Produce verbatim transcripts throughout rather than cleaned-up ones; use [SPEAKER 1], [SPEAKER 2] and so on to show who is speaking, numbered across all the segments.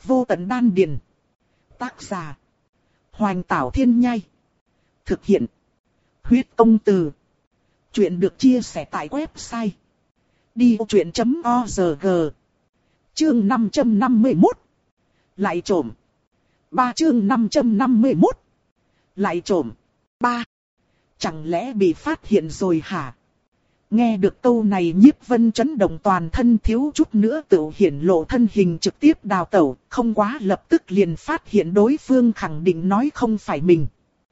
[SPEAKER 1] Vô tận đan điền. Tác giả. Hoành Tảo Thiên Nhai. Thực hiện. Huyết Công Từ. Chuyện được chia sẻ tại website đi vô chuyện chấm org. Chương năm trăm năm mươi mốt. Lại trộm. Ba chương năm trăm năm mươi mốt. Lại trộm. Ba. Chẳng lẽ bị phát hiện rồi hả? Nghe được câu này Nhiếp Vân chấn động toàn thân, thiếu chút nữa tự hiển lộ thân hình trực tiếp đào tẩu, không quá lập tức liền phát hiện đối phương khẳng định nói không phải mình.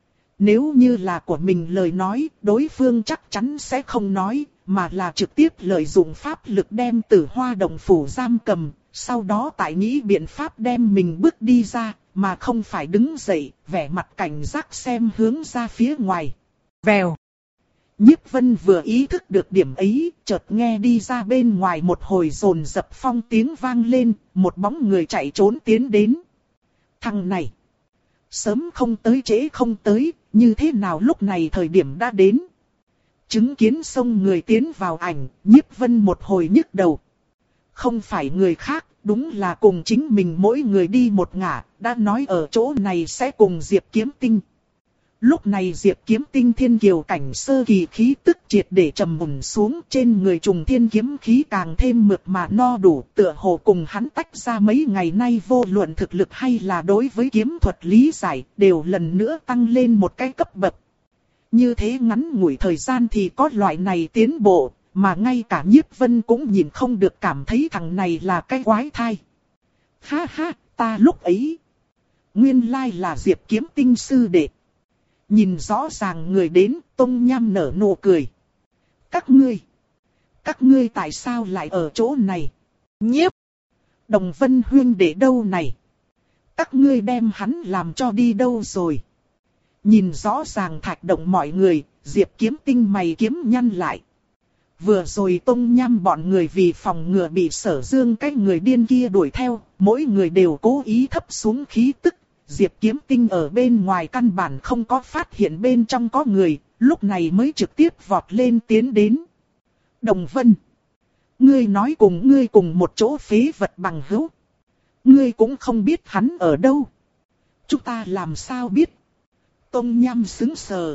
[SPEAKER 1] Nếu như là của mình lời nói, đối phương chắc chắn sẽ không nói, mà là trực tiếp lợi dụng pháp lực đem Tử Hoa Động Phủ giam cầm, sau đó tại nghĩ biện pháp đem mình bước đi ra, mà không phải đứng dậy, vẻ mặt cảnh giác xem hướng ra phía ngoài. Vèo. Nhiếp Vân vừa ý thức được điểm ấy, chợt nghe đi ra bên ngoài một hồi rồn dập phong tiếng vang lên, một bóng người chạy trốn tiến đến. Thằng này, sớm không tới trễ không tới, như thế nào lúc này thời điểm đã đến. Chứng kiến xông người tiến vào ảnh, Nhiếp Vân một hồi nhức đầu. Không phải người khác, đúng là cùng chính mình mỗi người đi một ngả, đã nói ở chỗ này sẽ cùng Diệp Kiếm Tinh. Lúc này Diệp Kiếm Tinh thiên kiều cảnh sơ kỳ khí tức triệt để trầm mùn xuống, trên người trùng thiên kiếm khí càng thêm mượt mà no đủ, tựa hồ cùng hắn tách ra mấy ngày nay vô luận thực lực hay là đối với kiếm thuật lý giải, đều lần nữa tăng lên một cái cấp bậc. Như thế ngắn ngủi thời gian thì có loại này tiến bộ, mà ngay cả Nhiếp Vân cũng nhìn không được, cảm thấy thằng này là cái quái thai. Ha ha, ta lúc ấy, nguyên lai là Diệp Kiếm Tinh sư đệ. Nhìn rõ ràng người đến, Tông Nham nở nụ cười. Các ngươi, các ngươi tại sao lại ở chỗ này? Nhiếp, Đồng Vân huynh đệ đâu này? Các ngươi đem hắn làm cho đi đâu rồi? Nhìn rõ ràng Thạch Động mọi người, Diệp Kiếm Tinh mày kiếm nhăn lại. Vừa rồi Tông Nham bọn người vì phòng ngừa bị Sở Dương cái người điên kia đuổi theo, mỗi người đều cố ý thấp xuống khí tức. Diệp Kiếm Tinh ở bên ngoài căn bản không có phát hiện bên trong có người, lúc này mới trực tiếp vọt lên tiến đến. Đồng Vân, ngươi nói cùng ngươi cùng một chỗ phế vật bằng hữu. Ngươi cũng không biết hắn ở đâu. Chúng ta làm sao biết? Tông Nham sững sờ.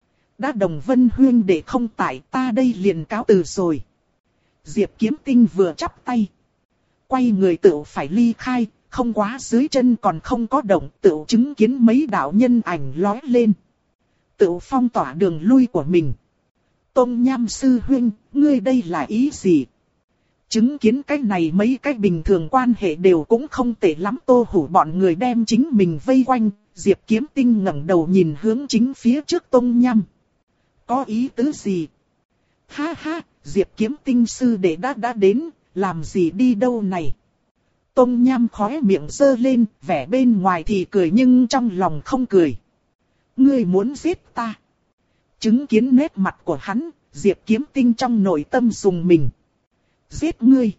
[SPEAKER 1] Đã Đồng Vân huynh đệ không tại, ta đây liền cáo từ rồi. Diệp Kiếm Tinh vừa chắp tay, quay người tự phải ly khai. Không quá dưới chân còn không có động, tự chứng kiến mấy đạo nhân ảnh lói lên. Tự phong tỏa đường lui của mình. Tông Nham sư huynh, ngươi đây là ý gì? Chứng kiến cái này mấy cái bình thường quan hệ đều cũng không tệ lắm, Tô Hủ bọn người đem chính mình vây quanh. Diệp Kiếm Tinh ngẩng đầu nhìn hướng chính phía trước Tông Nham. Có ý tứ gì? Ha ha, Diệp Kiếm Tinh sư đệ đã đã đến, làm gì đi đâu này? Tông Nham khóe miệng giơ lên, vẻ bên ngoài thì cười nhưng trong lòng không cười. Ngươi muốn giết ta? Chứng kiến nét mặt của hắn, Diệp Kiếm Tinh trong nội tâm dùng mình. Giết ngươi?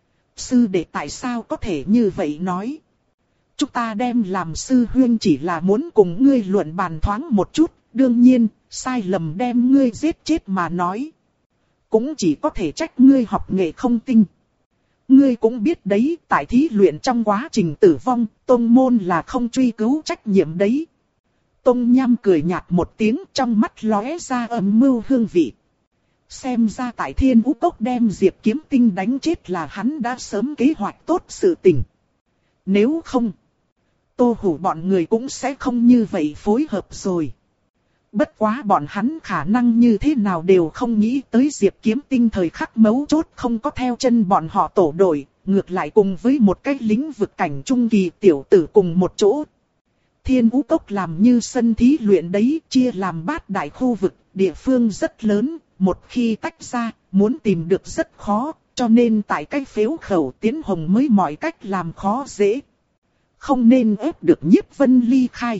[SPEAKER 1] Sư đệ tại sao có thể như vậy nói? Chúng ta đem làm sư huynh chỉ là muốn cùng ngươi luận bàn thoáng một chút, đương nhiên, sai lầm đem ngươi giết chết mà nói. Cũng chỉ có thể trách ngươi học nghệ không tinh. Ngươi cũng biết đấy, tại thí luyện trong quá trình tử vong, tông môn là không truy cứu trách nhiệm đấy. Tông Nham cười nhạt một tiếng, trong mắt lóe ra âm mưu hương vị. Xem ra tại Thiên Vũ Cốc đem Diệp Kiếm Tinh đánh chết là hắn đã sớm kế hoạch tốt sự tình. Nếu không, Tô Hủ bọn người cũng sẽ không như vậy phối hợp rồi. Bất quá bọn hắn khả năng như thế nào đều không nghĩ tới Diệp Kiếm Tinh thời khắc mấu chốt không có theo chân bọn họ tổ đội, ngược lại cùng với một cái lĩnh vực cảnh trung kỳ tiểu tử cùng một chỗ. Thiên Vũ Cốc làm như sân thí luyện đấy, chia làm bát đại khu vực, địa phương rất lớn, một khi tách ra, muốn tìm được rất khó, cho nên tại cái phếu khẩu Tiến Hồng mới mọi cách làm khó dễ. Không nên ép được Nhiếp Vân ly khai.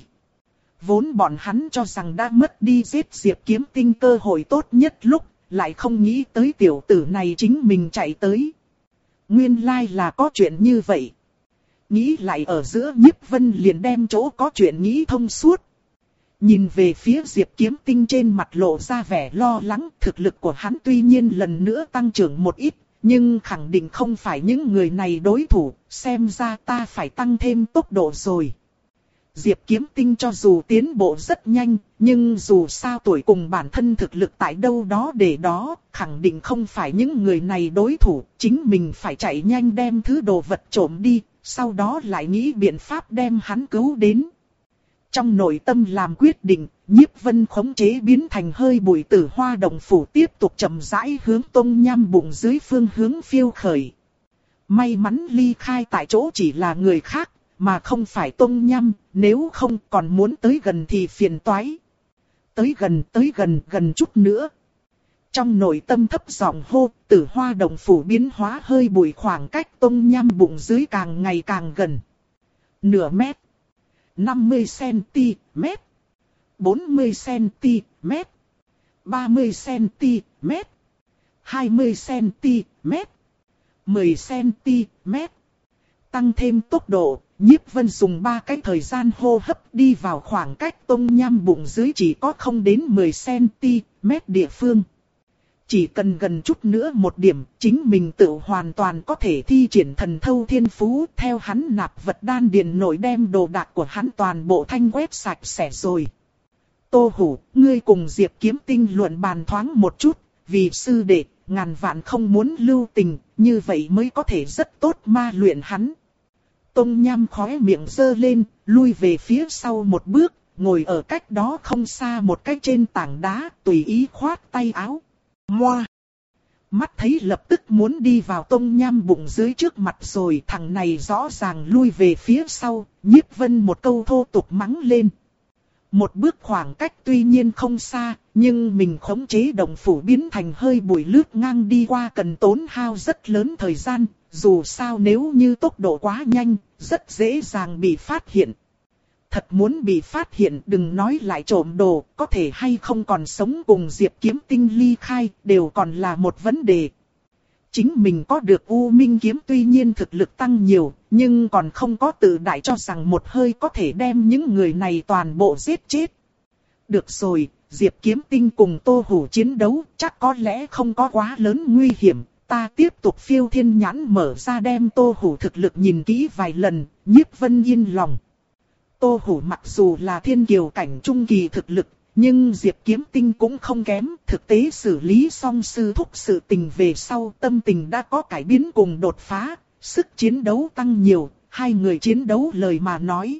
[SPEAKER 1] Vốn bọn hắn cho rằng đã mất đi giết Diệp Kiếm Tinh cơ hội tốt nhất lúc, lại không nghĩ tới tiểu tử này chính mình chạy tới. Nguyên lai là có chuyện như vậy. Nghĩ lại ở giữa, Nhiếp Vân liền đem chỗ có chuyện nghĩ thông suốt. Nhìn về phía Diệp Kiếm Tinh trên mặt lộ ra vẻ lo lắng, thực lực của hắn tuy nhiên lần nữa tăng trưởng một ít, nhưng khẳng định không phải những người này đối thủ, xem ra ta phải tăng thêm tốc độ rồi. Diệp Kiếm Tinh cho dù tiến bộ rất nhanh, nhưng dù sao tuổi cùng bản thân thực lực tại đâu đó để đó, khẳng định không phải những người này đối thủ, chính mình phải chạy nhanh đem thứ đồ vật trộm đi, sau đó lại nghĩ biện pháp đem hắn cứu đến. Trong nội tâm làm quyết định, Nhiếp Vân khống chế biến thành hơi bụi tử hoa đồng phủ tiếp tục chậm rãi hướng Tông Nham bụng dưới phương hướng phiêu khởi. May mắn ly khai tại chỗ chỉ là người khác, mà không phải Tông Nham, nếu không còn muốn tới gần thì phiền toái. Tới gần, tới gần, gần chút nữa. Trong nội tâm thấp giọng hô, tử hoa đồng phủ biến hóa hơi bụi khoảng cách Tông Nham bụng dưới càng ngày càng gần. Nửa mét. năm mươi xăng-ti-mét, bốn mươi xăng-ti-mét, ba mươi xăng-ti-mét, hai mươi xăng-ti-mét, mười xăng-ti-mét. Tăng thêm tốc độ, Nhiếp Vân dùng ba cái thời gian hô hấp đi vào khoảng cách Tông Nham bụng dưới chỉ có không đến mười xăng-ti-mét địa phương. Chỉ cần gần chút nữa một điểm, chính mình tự hoàn toàn có thể thi triển thần thâu thiên phú, theo hắn nạp vật đan điền nội đem đồ đạc của hắn toàn bộ thanh quét sạch sẽ rồi. Tô Hủ, ngươi cùng Diệp Kiếm Tinh luận bàn thoáng một chút, vì sư đệ, ngàn vạn không muốn lưu tình, như vậy mới có thể rất tốt ma luyện hắn. Tông Nham khóe miệng giơ lên, lui về phía sau một bước, ngồi ở cách đó không xa một cái trên tảng đá, tùy ý khoát tay áo. Moa! Mắt thấy lập tức muốn đi vào Tông Nham bụng dưới trước mặt rồi, thằng này rõ ràng lui về phía sau, Nhiếp Vân một câu thô tục mắng lên. Một bước khoảng cách tuy nhiên không xa, nhưng mình khống chế đồng phủ biến thành hơi bụi lướt ngang đi qua cần tốn hao rất lớn thời gian, dù sao nếu như tốc độ quá nhanh, rất dễ dàng bị phát hiện. Thật muốn bị phát hiện đừng nói lại trộm đồ, có thể hay không còn sống cùng Diệp Kiếm Tinh ly khai, đều còn là một vấn đề. Chính mình có được U Minh kiếm tuy nhiên thực lực tăng nhiều, nhưng còn không có tự đại cho rằng một hơi có thể đem những người này toàn bộ giết chết. Được rồi, Diệp Kiếm Tinh cùng Tô Hủ chiến đấu chắc có lẽ không có quá lớn nguy hiểm. Ta tiếp tục phiêu thiên nhãn mở ra đem Tô Hủ thực lực nhìn kỹ vài lần, Nhiếp Vân yên lòng. Tô Hủ mặc dù là thiên kiều cảnh trung kỳ thực lực, nhưng Diệp Kiếm Tinh cũng không kém, thực tế xử lý xong sư thúc sự tình về sau tâm tình đã có cải biến cùng đột phá, sức chiến đấu tăng nhiều, hai người chiến đấu lời mà nói.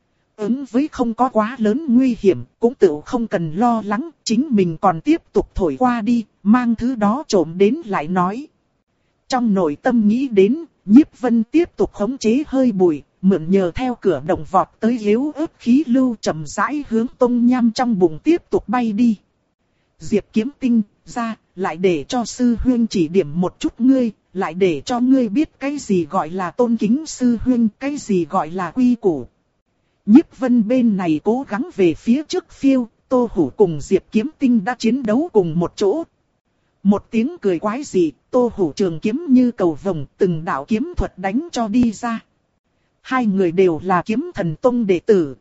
[SPEAKER 1] Ứng với không có quá lớn nguy hiểm, cũng tự không cần lo lắng, chính mình còn tiếp tục thổi qua đi, mang thứ đó trộm đến lại nói. Trong nội tâm nghĩ đến, Nhiếp Vân tiếp tục khống chế hơi bụi, mượn nhờ theo cửa động vọt tới yếu ớt khí lưu chậm rãi hướng Tông Nham trong bụng tiếp tục bay đi. Diệp Kiếm Tinh, ra, lại để cho sư huynh chỉ điểm một chút ngươi, lại để cho ngươi biết cái gì gọi là tôn kính sư huynh, cái gì gọi là quy củ. Nhiếp Vân bên này cố gắng về phía trước phiêu, Tô Hủ cùng Diệp Kiếm Tinh đã chiến đấu cùng một chỗ. Một tiếng cười quái dị, Tô Hủ trường kiếm như cầu vồng, từng đạo kiếm thuật đánh cho đi ra. Hai người đều là kiếm thần tông đệ tử.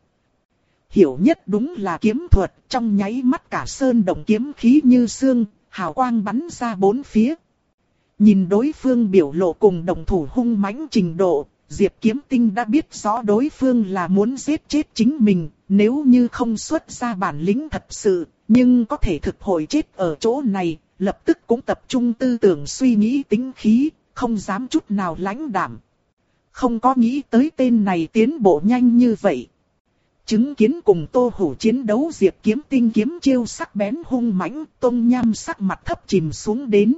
[SPEAKER 1] Hiểu nhất đúng là kiếm thuật, trong nháy mắt cả sơn động kiếm khí như xương, hào quang bắn ra bốn phía. Nhìn đối phương biểu lộ cùng đồng thủ hung mãnh trình độ, Diệp Kiếm Tinh đã biết rõ đối phương là muốn giết chết chính mình, nếu như không xuất ra bản lĩnh thật sự, nhưng có thể thực hội chết ở chỗ này, lập tức cũng tập trung tư tưởng suy nghĩ tính khí, không dám chút nào lãnh đạm. Không có nghĩ tới tên này tiến bộ nhanh như vậy. Chứng kiến cùng Tô Hủ chiến đấu Diệp Kiếm Tinh kiếm chiêu sắc bén hung mãnh, Tông Nham sắc mặt thấp chìm xuống đến.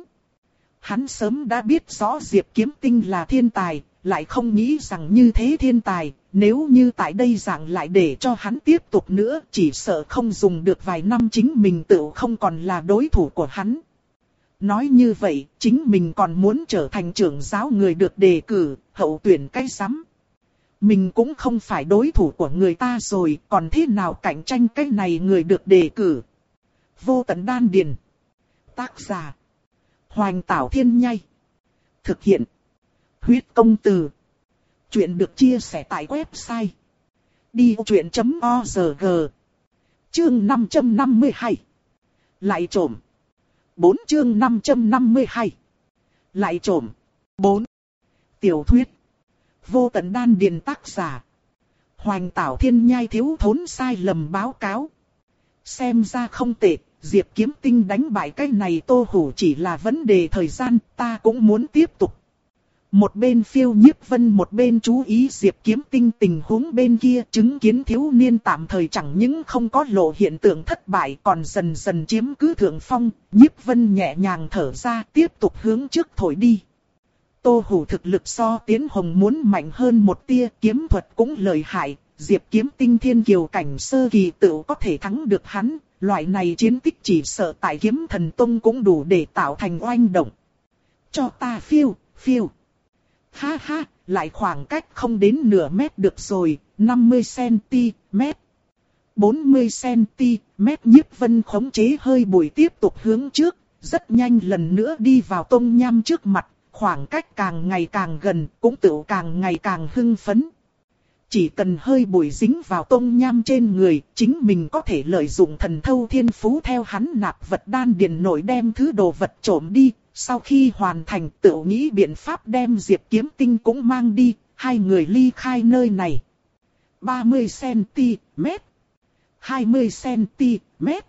[SPEAKER 1] Hắn sớm đã biết rõ Diệp Kiếm Tinh là thiên tài, lại không nghĩ rằng như thế thiên tài, nếu như tại đây dạng lại để cho hắn tiếp tục nữa, chỉ sợ không dùng được vài năm chính mình tự không còn là đối thủ của hắn. Nói như vậy, chính mình còn muốn trở thành trưởng giáo người được đề cử, hậu tuyển cái rắm. Mình cũng không phải đối thủ của người ta rồi, còn thế nào cạnh tranh cái này người được đề cử. Vô tận đan điền. Tác giả. Hoành Tảo Thiên Nhai. Thực hiện. Huyết công từ. Chuyện được chia sẻ tại website. đi ô chuyện chấm o rờ gi. Chương năm trăm năm mươi hai. Lại trộm. bốn chương năm trăm năm mươi hai. Lại trộm. bốn. Tiểu thuyết. Vô tận đan điền tác giả. Hoành Tảo Thiên Nhai thiếu thốn sai lầm báo cáo. Xem ra không tệ, Diệp Kiếm Tinh đánh bại cái này Tô Hủ chỉ là vấn đề thời gian, ta cũng muốn tiếp tục. Một bên Phiêu Nhiếp Vân một bên chú ý Diệp Kiếm Tinh tình huống bên kia, chứng kiến thiếu niên tạm thời chẳng những không có lộ hiện tượng thất bại còn dần dần chiếm cứ thượng phong, Nhiếp Vân nhẹ nhàng thở ra tiếp tục hướng trước thổi đi. Tô Hủ thực lực so Tiến Hồng muốn mạnh hơn một tia, kiếm thuật cũng lợi hại, Diệp Kiếm Tinh thiên kiều cảnh sơ kỳ tự có thể thắng được hắn, loại này chiến tích chỉ sợ tại Kiếm Thần Tông cũng đủ để tạo thành oanh động. Cho ta phiêu, phiêu. Ha ha, lại khoảng cách không đến nửa mét được rồi, năm mươi xăng-ti-mét. bốn mươi xăng-ti-mét Nhiếp Vân khống chế hơi bụi tiếp tục hướng trước, rất nhanh lần nữa đi vào Tông Nham trước mặt, khoảng cách càng ngày càng gần, cũng tự càng ngày càng hưng phấn. Chỉ cần hơi bụi dính vào Tông Nham trên người, chính mình có thể lợi dụng thần thâu thiên phú theo hắn nạp vật đan điền nội đem thứ đồ vật trộm đi. Sau khi hoàn thành tự nghĩ biện pháp đem Diệp Kiếm Tinh cũng mang đi, hai người ly khai nơi này. ba mươi xăng-ti-mét, hai mươi xăng-ti-mét.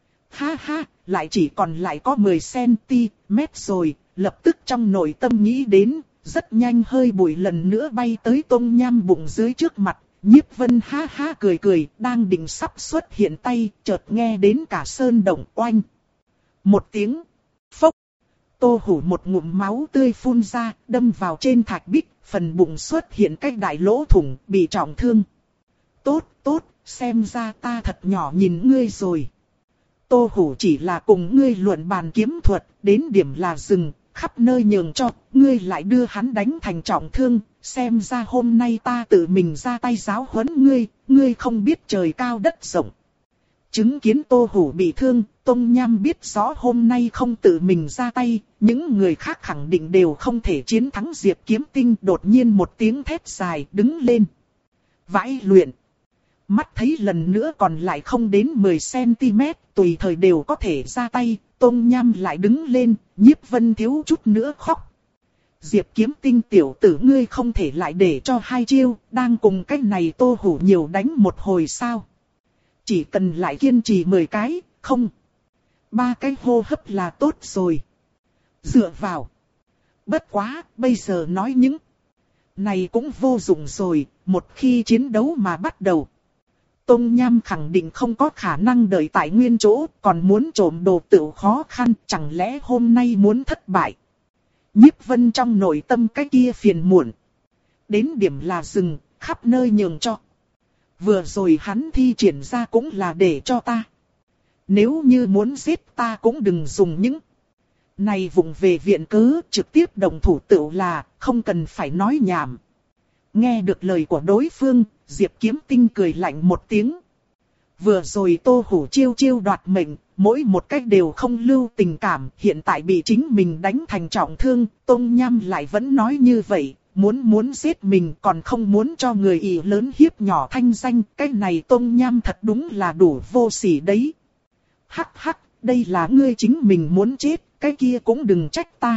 [SPEAKER 1] Ha ha, lại chỉ còn lại có mười xăng-ti-mét rồi, lập tức trong nội tâm nghĩ đến, rất nhanh hơi bụi lần nữa bay tới Tông Nham bụng dưới trước mặt. Nhiếp Vân ha ha cười cười, đang định sắp xuất hiện tay, chợt nghe đến cả sơn động oanh. Một tiếng, phốc. Tô Hủ một ngụm máu tươi phun ra, đâm vào trên thạch bích, phần bụng xuất hiện cái đại lỗ thủng, bị trọng thương. Tốt, tốt, xem ra ta thật nhỏ nhìn ngươi rồi. Tô Hủ chỉ là cùng ngươi luận bàn kiếm thuật, đến điểm là dừng, khắp nơi nhường cho, ngươi lại đưa hắn đánh thành trọng thương, xem ra hôm nay ta tự mình ra tay giáo huấn ngươi, ngươi không biết trời cao đất rộng. Chứng kiến Tô Hủ bị thương, Tông Nham biết rõ hôm nay không tự mình ra tay, những người khác khẳng định đều không thể chiến thắng Diệp Kiếm Tinh. Đột nhiên một tiếng thét dài đứng lên. Vãi luyện. Mắt thấy lần nữa còn lại không đến mười xăng-ti-mét, tùy thời đều có thể ra tay, Tông Nham lại đứng lên, Nhiếp Vân thiếu chút nữa khóc. Diệp Kiếm Tinh tiểu tử ngươi không thể lại để cho hai chiêu, đang cùng cái này Tô Hủ nhiều đánh một hồi sao. Chỉ cần lại kiên trì mười cái, không. Ba cái hô hấp là tốt rồi. Dựa vào. Bất quá, bây giờ nói những này cũng vô dụng rồi, một khi chiến đấu mà bắt đầu. Tông Nham khẳng định không có khả năng đợi tại nguyên chỗ, còn muốn trộm đồ tự khó khăn, chẳng lẽ hôm nay muốn thất bại. Nhiếp Vân trong nội tâm cái kia phiền muộn. Đến điểm là dừng, khắp nơi nhường cho. Vừa rồi hắn thi triển ra cũng là để cho ta. Nếu như muốn giết ta cũng đừng dùng những này vùng về viện cớ, trực tiếp động thủ tựu là, không cần phải nói nhảm. Nghe được lời của đối phương, Diệp Kiếm Tinh cười lạnh một tiếng. Vừa rồi Tô Hủ chiêu chiêu đoạt mệnh, mỗi một cách đều không lưu tình cảm, hiện tại bị chính mình đánh thành trọng thương, Tông Nham lại vẫn nói như vậy. Muốn muốn giết mình còn không muốn cho người ỷ lớn hiếp nhỏ thanh danh, cái này Tông Nham thật đúng là đủ vô sỉ đấy. Hắc hắc, đây là ngươi chính mình muốn chết, cái kia cũng đừng trách ta.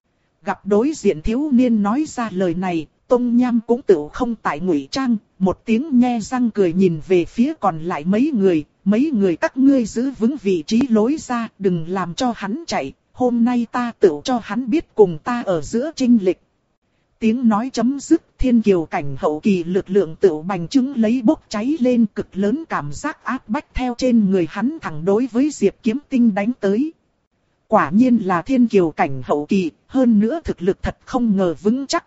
[SPEAKER 1] Gặp đối diện thiếu niên nói ra lời này, Tông Nham cũng tự không tại ngụy trang, một tiếng nhe răng cười nhìn về phía còn lại mấy người, mấy người các ngươi giữ vững vị trí lối ra, đừng làm cho hắn chạy, hôm nay ta tự cho hắn biết cùng ta ở giữa chênh lệch. Tiếng nói chấm dứt, thiên kiều cảnh hậu kỳ lực lượng tự bành trướng lấy bốc cháy lên, cực lớn cảm giác áp bách theo trên người hắn thẳng đối với Diệp Kiếm Tinh đánh tới. Quả nhiên là thiên kiều cảnh hậu kỳ, hơn nữa thực lực thật không ngờ vững chắc.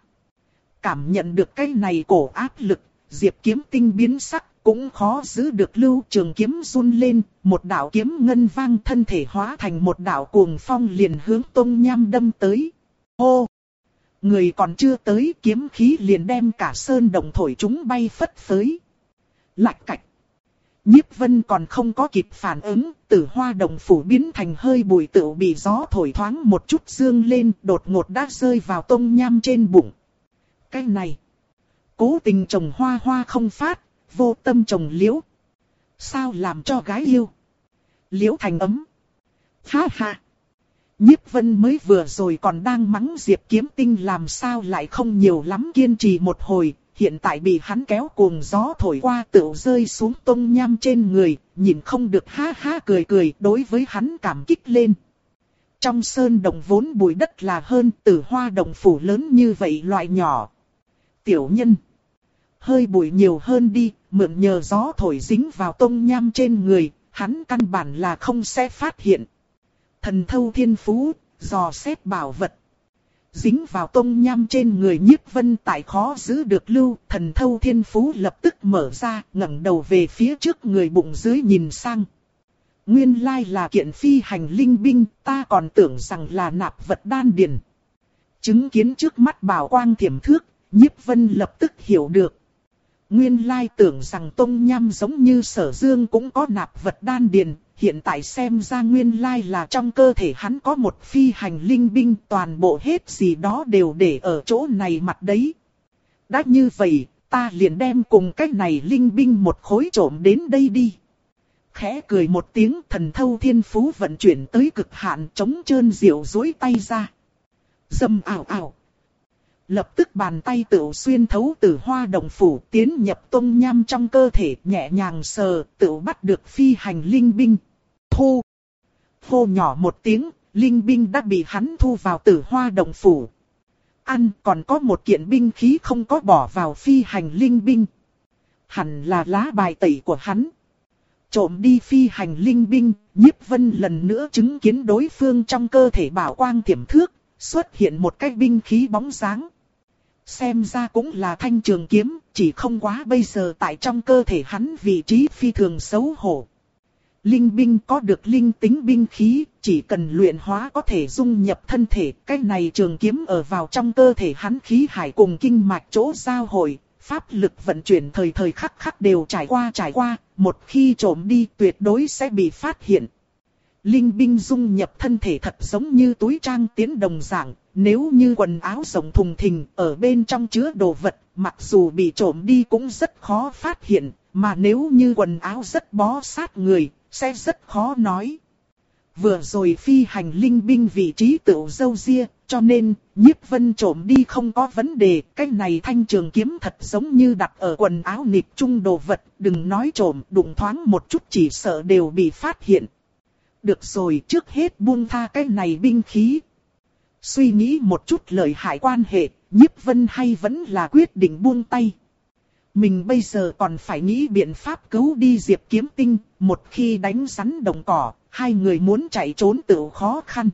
[SPEAKER 1] Cảm nhận được cái này cổ áp lực, Diệp Kiếm Tinh biến sắc, cũng khó giữ được lưu trường kiếm run lên, một đạo kiếm ngân vang thân thể hóa thành một đạo cuồng phong liền hướng Tông Nham đâm tới. Hô! Người còn chưa tới, kiếm khí liền đem cả sơn động thổi chúng bay phất phới. Lạch cạch. Nhiếp Vân còn không có kịp phản ứng, Tử Hoa động phủ biến thành hơi bụi tựu bị gió thổi thoáng một chút dương lên, đột ngột đã rơi vào Tông Nham trên bụng. Cái này, cố tình trồng hoa hoa không phát, vô tâm trồng liễu. Sao làm cho gái yêu? Liễu thành ấm. Ha ha. Nhiếp Vân mới vừa rồi còn đang mắng Diệp Kiếm Tinh làm sao lại không nhiều lắm kiên trì một hồi, hiện tại bị hắn kéo cuồng gió thổi qua tựu rơi xuống tông nham trên người, nhìn không được ha ha cười cười đối với hắn cảm kích lên. Trong sơn đồng vốn bụi đất là hơn Tử Hoa đồng phủ lớn như vậy loại nhỏ. Tiểu nhân, hơi bụi nhiều hơn đi, mượn nhờ gió thổi dính vào tông nham trên người, hắn căn bản là không sẽ phát hiện. Thần thâu thiên phú, dò xét bảo vật. Dính vào tông nham trên người Nhiếp Vân tại khó giữ được lưu, thần thâu thiên phú lập tức mở ra, ngẩng đầu về phía trước người bụng dưới nhìn sang. Nguyên lai là kiện phi hành linh binh, ta còn tưởng rằng là nạp vật đan điền. Chứng kiến trước mắt bảo quang thiểm thước, Nhiếp Vân lập tức hiểu được. Nguyên lai tưởng rằng tông nham giống như Sở Dương cũng có nạp vật đan điền, hiện tại xem ra nguyên lai là trong cơ thể hắn có một phi hành linh binh, toàn bộ hết gì đó đều để ở chỗ này mặt đấy. Đã như vậy, ta liền đem cùng cái này linh binh một khối trộm đến đây đi. Khẽ cười một tiếng, thần thâu thiên phú vận chuyển tới cực hạn, chống trơn diệu duỗi tay ra. Dầm ảo ảo. Lập tức bàn tay tựu xuyên thấu Tử Hoa đồng phủ tiến nhập tông nham trong cơ thể, nhẹ nhàng sờ, tựu bắt được phi hành linh binh. Thu. Hô nhỏ một tiếng, linh binh đã bị hắn thu vào Tử Hoa đồng phủ. Ăn, còn có một kiện binh khí không có bỏ vào phi hành linh binh. Hẳn là lá bài tẩy của hắn. Trộm đi phi hành linh binh, Nhiếp Vân lần nữa chứng kiến đối phương trong cơ thể bảo quang thiểm thước, xuất hiện một cái binh khí bóng dáng. Xem ra cũng là thanh trường kiếm, chỉ không quá bây giờ tại trong cơ thể hắn vị trí phi thường xấu hổ. Linh binh có được linh tính binh khí, chỉ cần luyện hóa có thể dung nhập thân thể. Cái này trường kiếm ở vào trong cơ thể hắn khí hải cùng kinh mạch chỗ giao hội, pháp lực vận chuyển thời thời khắc khắc đều trải qua trải qua, một khi trộm đi tuyệt đối sẽ bị phát hiện. Linh binh dung nhập thân thể thật giống như túi trang tiến đồng dạng, nếu như quần áo rộng thùng thình ở bên trong chứa đồ vật, mặc dù bị trộm đi cũng rất khó phát hiện, mà nếu như quần áo rất bó sát người, sẽ rất khó nói. Vừa rồi phi hành linh binh vị trí tựu dâu ria, cho nên Nhiếp Vân trộm đi không có vấn đề. Cái này thanh trường kiếm thật giống như đặt ở quần áo nịp chung đồ vật, đừng nói trộm, đụng thoáng một chút chỉ sợ đều bị phát hiện. Được rồi, trước hết buông tha cái này binh khí. Suy nghĩ một chút lợi hại quan hệ, Nhiếp Vân hay vẫn là quyết định buông tay. Mình bây giờ còn phải nghĩ biện pháp cứu đi Diệp Kiếm Tinh, một khi đánh rắn đồng cỏ, hai người muốn chạy trốn tự khó khăn.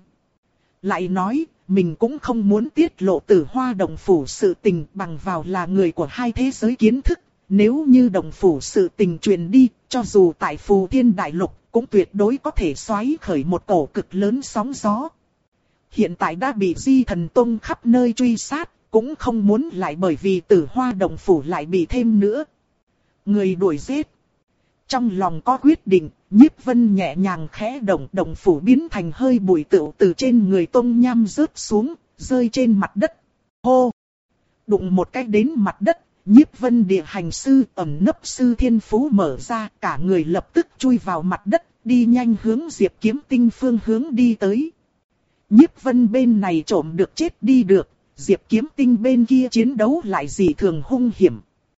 [SPEAKER 1] Lại nói, mình cũng không muốn tiết lộ Tử Hoa đồng phủ sự tình, bằng vào là người của hai thế giới kiến thức. Nếu như đồng phủ sự tình truyền đi, cho dù tại Phù Thiên Đại Lục, cũng tuyệt đối có thể xoáy khởi một cổ cực lớn sóng gió. Hiện tại đã bị Di Thần Tông khắp nơi truy sát, cũng không muốn lại bởi vì Tử Hoa đồng phủ lại bị thêm nữa. Người đuổi giết. Trong lòng có quyết định, Nhiếp Vân nhẹ nhàng khẽ động, đồng phủ biến thành hơi bụi tựu từ trên người Tông Nham rớt xuống, rơi trên mặt đất. Hô! Đụng một cái đến mặt đất, Nhiếp Vân địa hành sư ẩn nấp sư thiên phú mở ra, cả người lập tức chui vào mặt đất, đi nhanh hướng Diệp Kiếm Tinh phương hướng đi tới. Nhiếp Vân bên này trộm được chết đi được, Diệp Kiếm Tinh bên kia chiến đấu lại dị thường hung hiểm.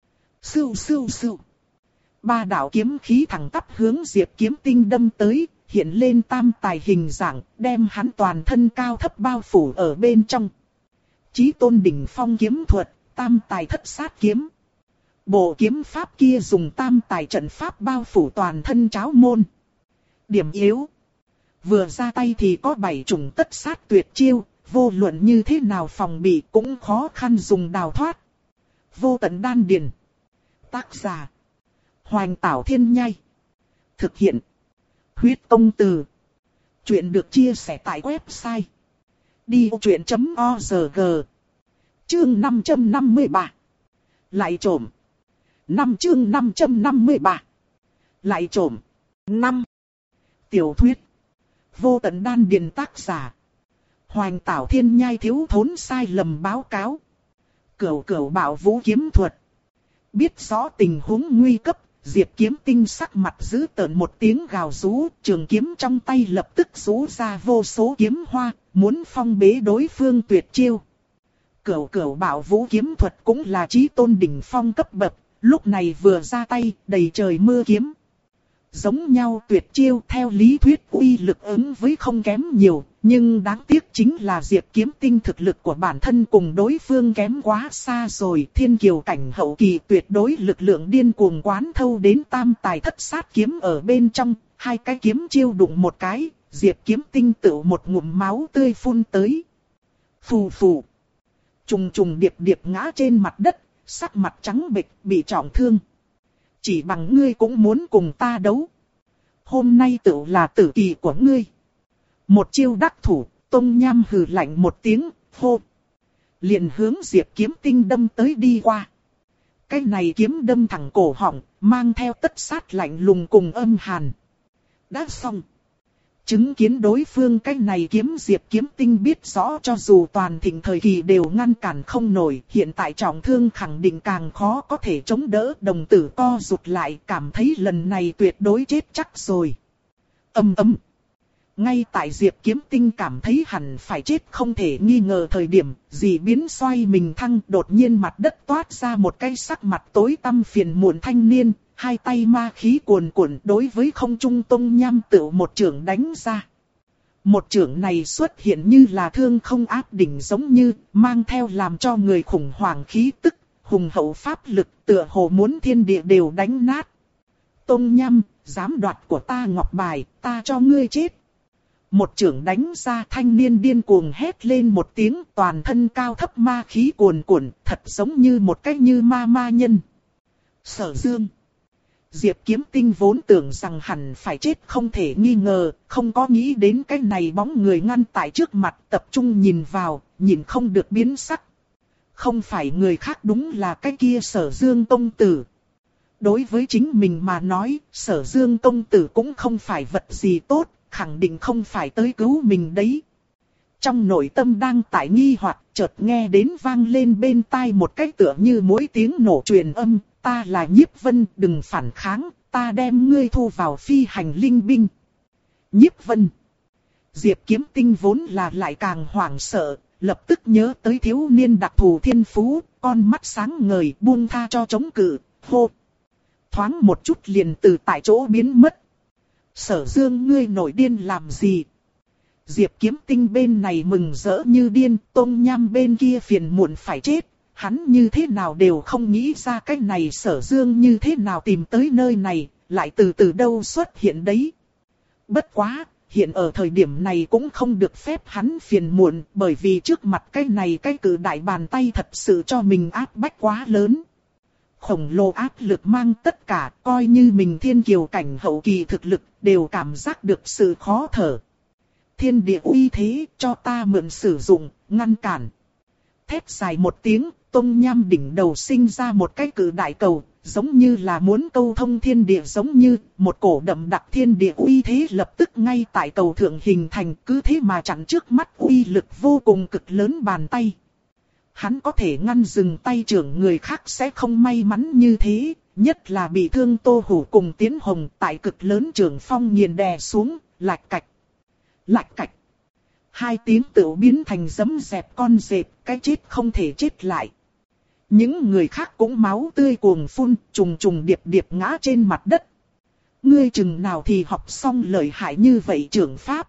[SPEAKER 1] Sưu sưu sưu. Ba đạo kiếm khí thẳng tắp hướng Diệp Kiếm Tinh đâm tới, hiện lên tam tài hình dạng, đem hắn toàn thân cao thấp bao phủ ở bên trong. Chí tôn đỉnh phong kiếm thuật, tam tài thất sát kiếm. Bộ kiếm pháp kia dùng tam tài trận pháp bao phủ toàn thân cháo môn. Điểm yếu. Vừa ra tay thì có bảy chủng tất sát tuyệt chiêu, vô luận như thế nào phòng bị cũng khó khăn dùng đào thoát. Vô tận đan điền. Tác giả. Hoành Tảo Thiên Nhai. Thực hiện. Huyết Công Từ. Chuyện được chia sẻ tại website. đi ô chuyện chấm org. Chương năm trăm năm mươi ba. Lại trộm. Năm chương năm trăm năm mươi ba. Lại trộm. Năm. Tiểu thuyết. Vô tận đan điền tác giả. Hoành Tảo Thiên Nhai thiếu thốn sai lầm báo cáo. Cửu cửu bảo vũ kiếm thuật. Biết rõ tình huống nguy cấp, Diệp Kiếm Tinh sắc mặt giữ tợn một tiếng gào rú, trường kiếm trong tay lập tức rú ra vô số kiếm hoa, muốn phong bế đối phương tuyệt chiêu. Cửu cửu bảo vũ kiếm thuật cũng là chí tôn đỉnh phong cấp bậc, lúc này vừa ra tay, đầy trời mưa kiếm. Giống nhau tuyệt chiêu theo lý thuyết uy lực ứng với không kém nhiều, nhưng đáng tiếc chính là Diệp Kiếm Tinh thực lực của bản thân cùng đối phương kém quá xa rồi. Thiên kiều cảnh hậu kỳ tuyệt đối lực lượng điên cuồng quán thâu đến tam tài thất sát kiếm ở bên trong, hai cái kiếm chiêu đụng một cái, Diệp Kiếm Tinh tự một ngụm máu tươi phun tới. Phù phù, trùng trùng điệp điệp ngã trên mặt đất, sắc mặt trắng bệch, bị trọng thương. Chỉ bằng ngươi cũng muốn cùng ta đấu. Hôm nay tự là tử kỳ của ngươi. Một chiêu đắc thủ, Tông Nham hừ lạnh một tiếng, hô. Liền hướng Diệp Kiếm Tinh đâm tới đi qua. Cái này kiếm đâm thẳng cổ họng, mang theo tất sát lạnh lùng cùng âm hàn. Đã xong. Chứng kiến đối phương cái này kiếm Diệp Kiếm Tinh biết rõ cho dù toàn thịnh thời kỳ đều ngăn cản không nổi, hiện tại trọng thương khẳng định càng khó có thể chống đỡ, đồng tử co rụt lại, cảm thấy lần này tuyệt đối chết chắc rồi. Âm ầm. Ngay tại Diệp Kiếm Tinh cảm thấy hẳn phải chết không thể nghi ngờ thời điểm, dị biến xoay mình thăng, đột nhiên mặt đất toát ra một cái sắc mặt tối tăm phiền muộn thanh niên. Hai tay ma khí cuồn cuộn đối với không trung Tông Nham tự một chưởng đánh ra. Một chưởng này xuất hiện như là thương không áp đỉnh giống như, mang theo làm cho người khủng hoảng khí tức, hùng hậu pháp lực tựa hồ muốn thiên địa đều đánh nát. Tông Nham, dám đoạt của ta ngọc bài, ta cho ngươi chết. Một chưởng đánh ra thanh niên điên cuồng hét lên một tiếng, toàn thân cao thấp ma khí cuồn cuộn, thật giống như một cái như ma ma nhân. Sở Dương. Diệp Kiếm Tinh vốn tưởng rằng hẳn phải chết không thể nghi ngờ, không có nghĩ đến cái này bóng người ngăn tại trước mặt tập trung nhìn vào, nhìn không được biến sắc. Không phải người khác đúng là cái kia Sở Dương công tử. Đối với chính mình mà nói, Sở Dương công tử cũng không phải vật gì tốt, khẳng định không phải tới cứu mình đấy. Trong nội tâm đang tại nghi hoặc, chợt nghe đến vang lên bên tai một cái tựa như mỗi tiếng nổ truyền âm. Ta là Nhiếp Vân, đừng phản kháng, ta đem ngươi thu vào phi hành linh binh. Nhiếp Vân. Diệp Kiếm Tinh vốn là lại càng hoảng sợ, lập tức nhớ tới thiếu niên đặc thù thiên phú, con mắt sáng ngời buông tha cho chống cự, hô. Thoáng một chút liền từ tại chỗ biến mất. Sở Dương ngươi nổi điên làm gì? Diệp Kiếm Tinh bên này mừng rỡ như điên, Tông Nham bên kia phiền muộn phải chết. Hắn như thế nào đều không nghĩ ra cái này Sở Dương như thế nào tìm tới nơi này, lại từ từ đâu xuất hiện đấy. Bất quá, hiện ở thời điểm này cũng không được phép hắn phiền muộn, bởi vì trước mặt cái này cái cự đại bàn tay thật sự cho mình áp bách quá lớn. Khổng lồ áp lực mang tất cả, coi như mình thiên kiều cảnh hậu kỳ thực lực, đều cảm giác được sự khó thở. Thiên địa uy thế, cho ta mượn sử dụng, ngăn cản. Thét dài một tiếng, Tông Nham đỉnh đầu sinh ra một cái cự đại cầu, giống như là muốn câu thông thiên địa, giống như một cổ đậm đặc thiên địa uy thế lập tức ngay tại cầu thượng hình thành, cứ thế mà chặn trước mắt uy lực vô cùng cực lớn bàn tay. Hắn có thể ngăn dừng tay trưởng, người khác sẽ không may mắn như thế, nhất là bị thương Tô Hủ cùng Tiến Hồng tại cực lớn trưởng phong nghiền đè xuống, lạch cạch, lạch cạch. Hai tiếng tựu biến thành giấm dẹp con dẹp, cái chết không thể chết lại. Những người khác cũng máu tươi cuồng phun, trùng trùng điệp điệp ngã trên mặt đất. Ngươi chừng nào thì học xong lợi hại như vậy trưởng pháp.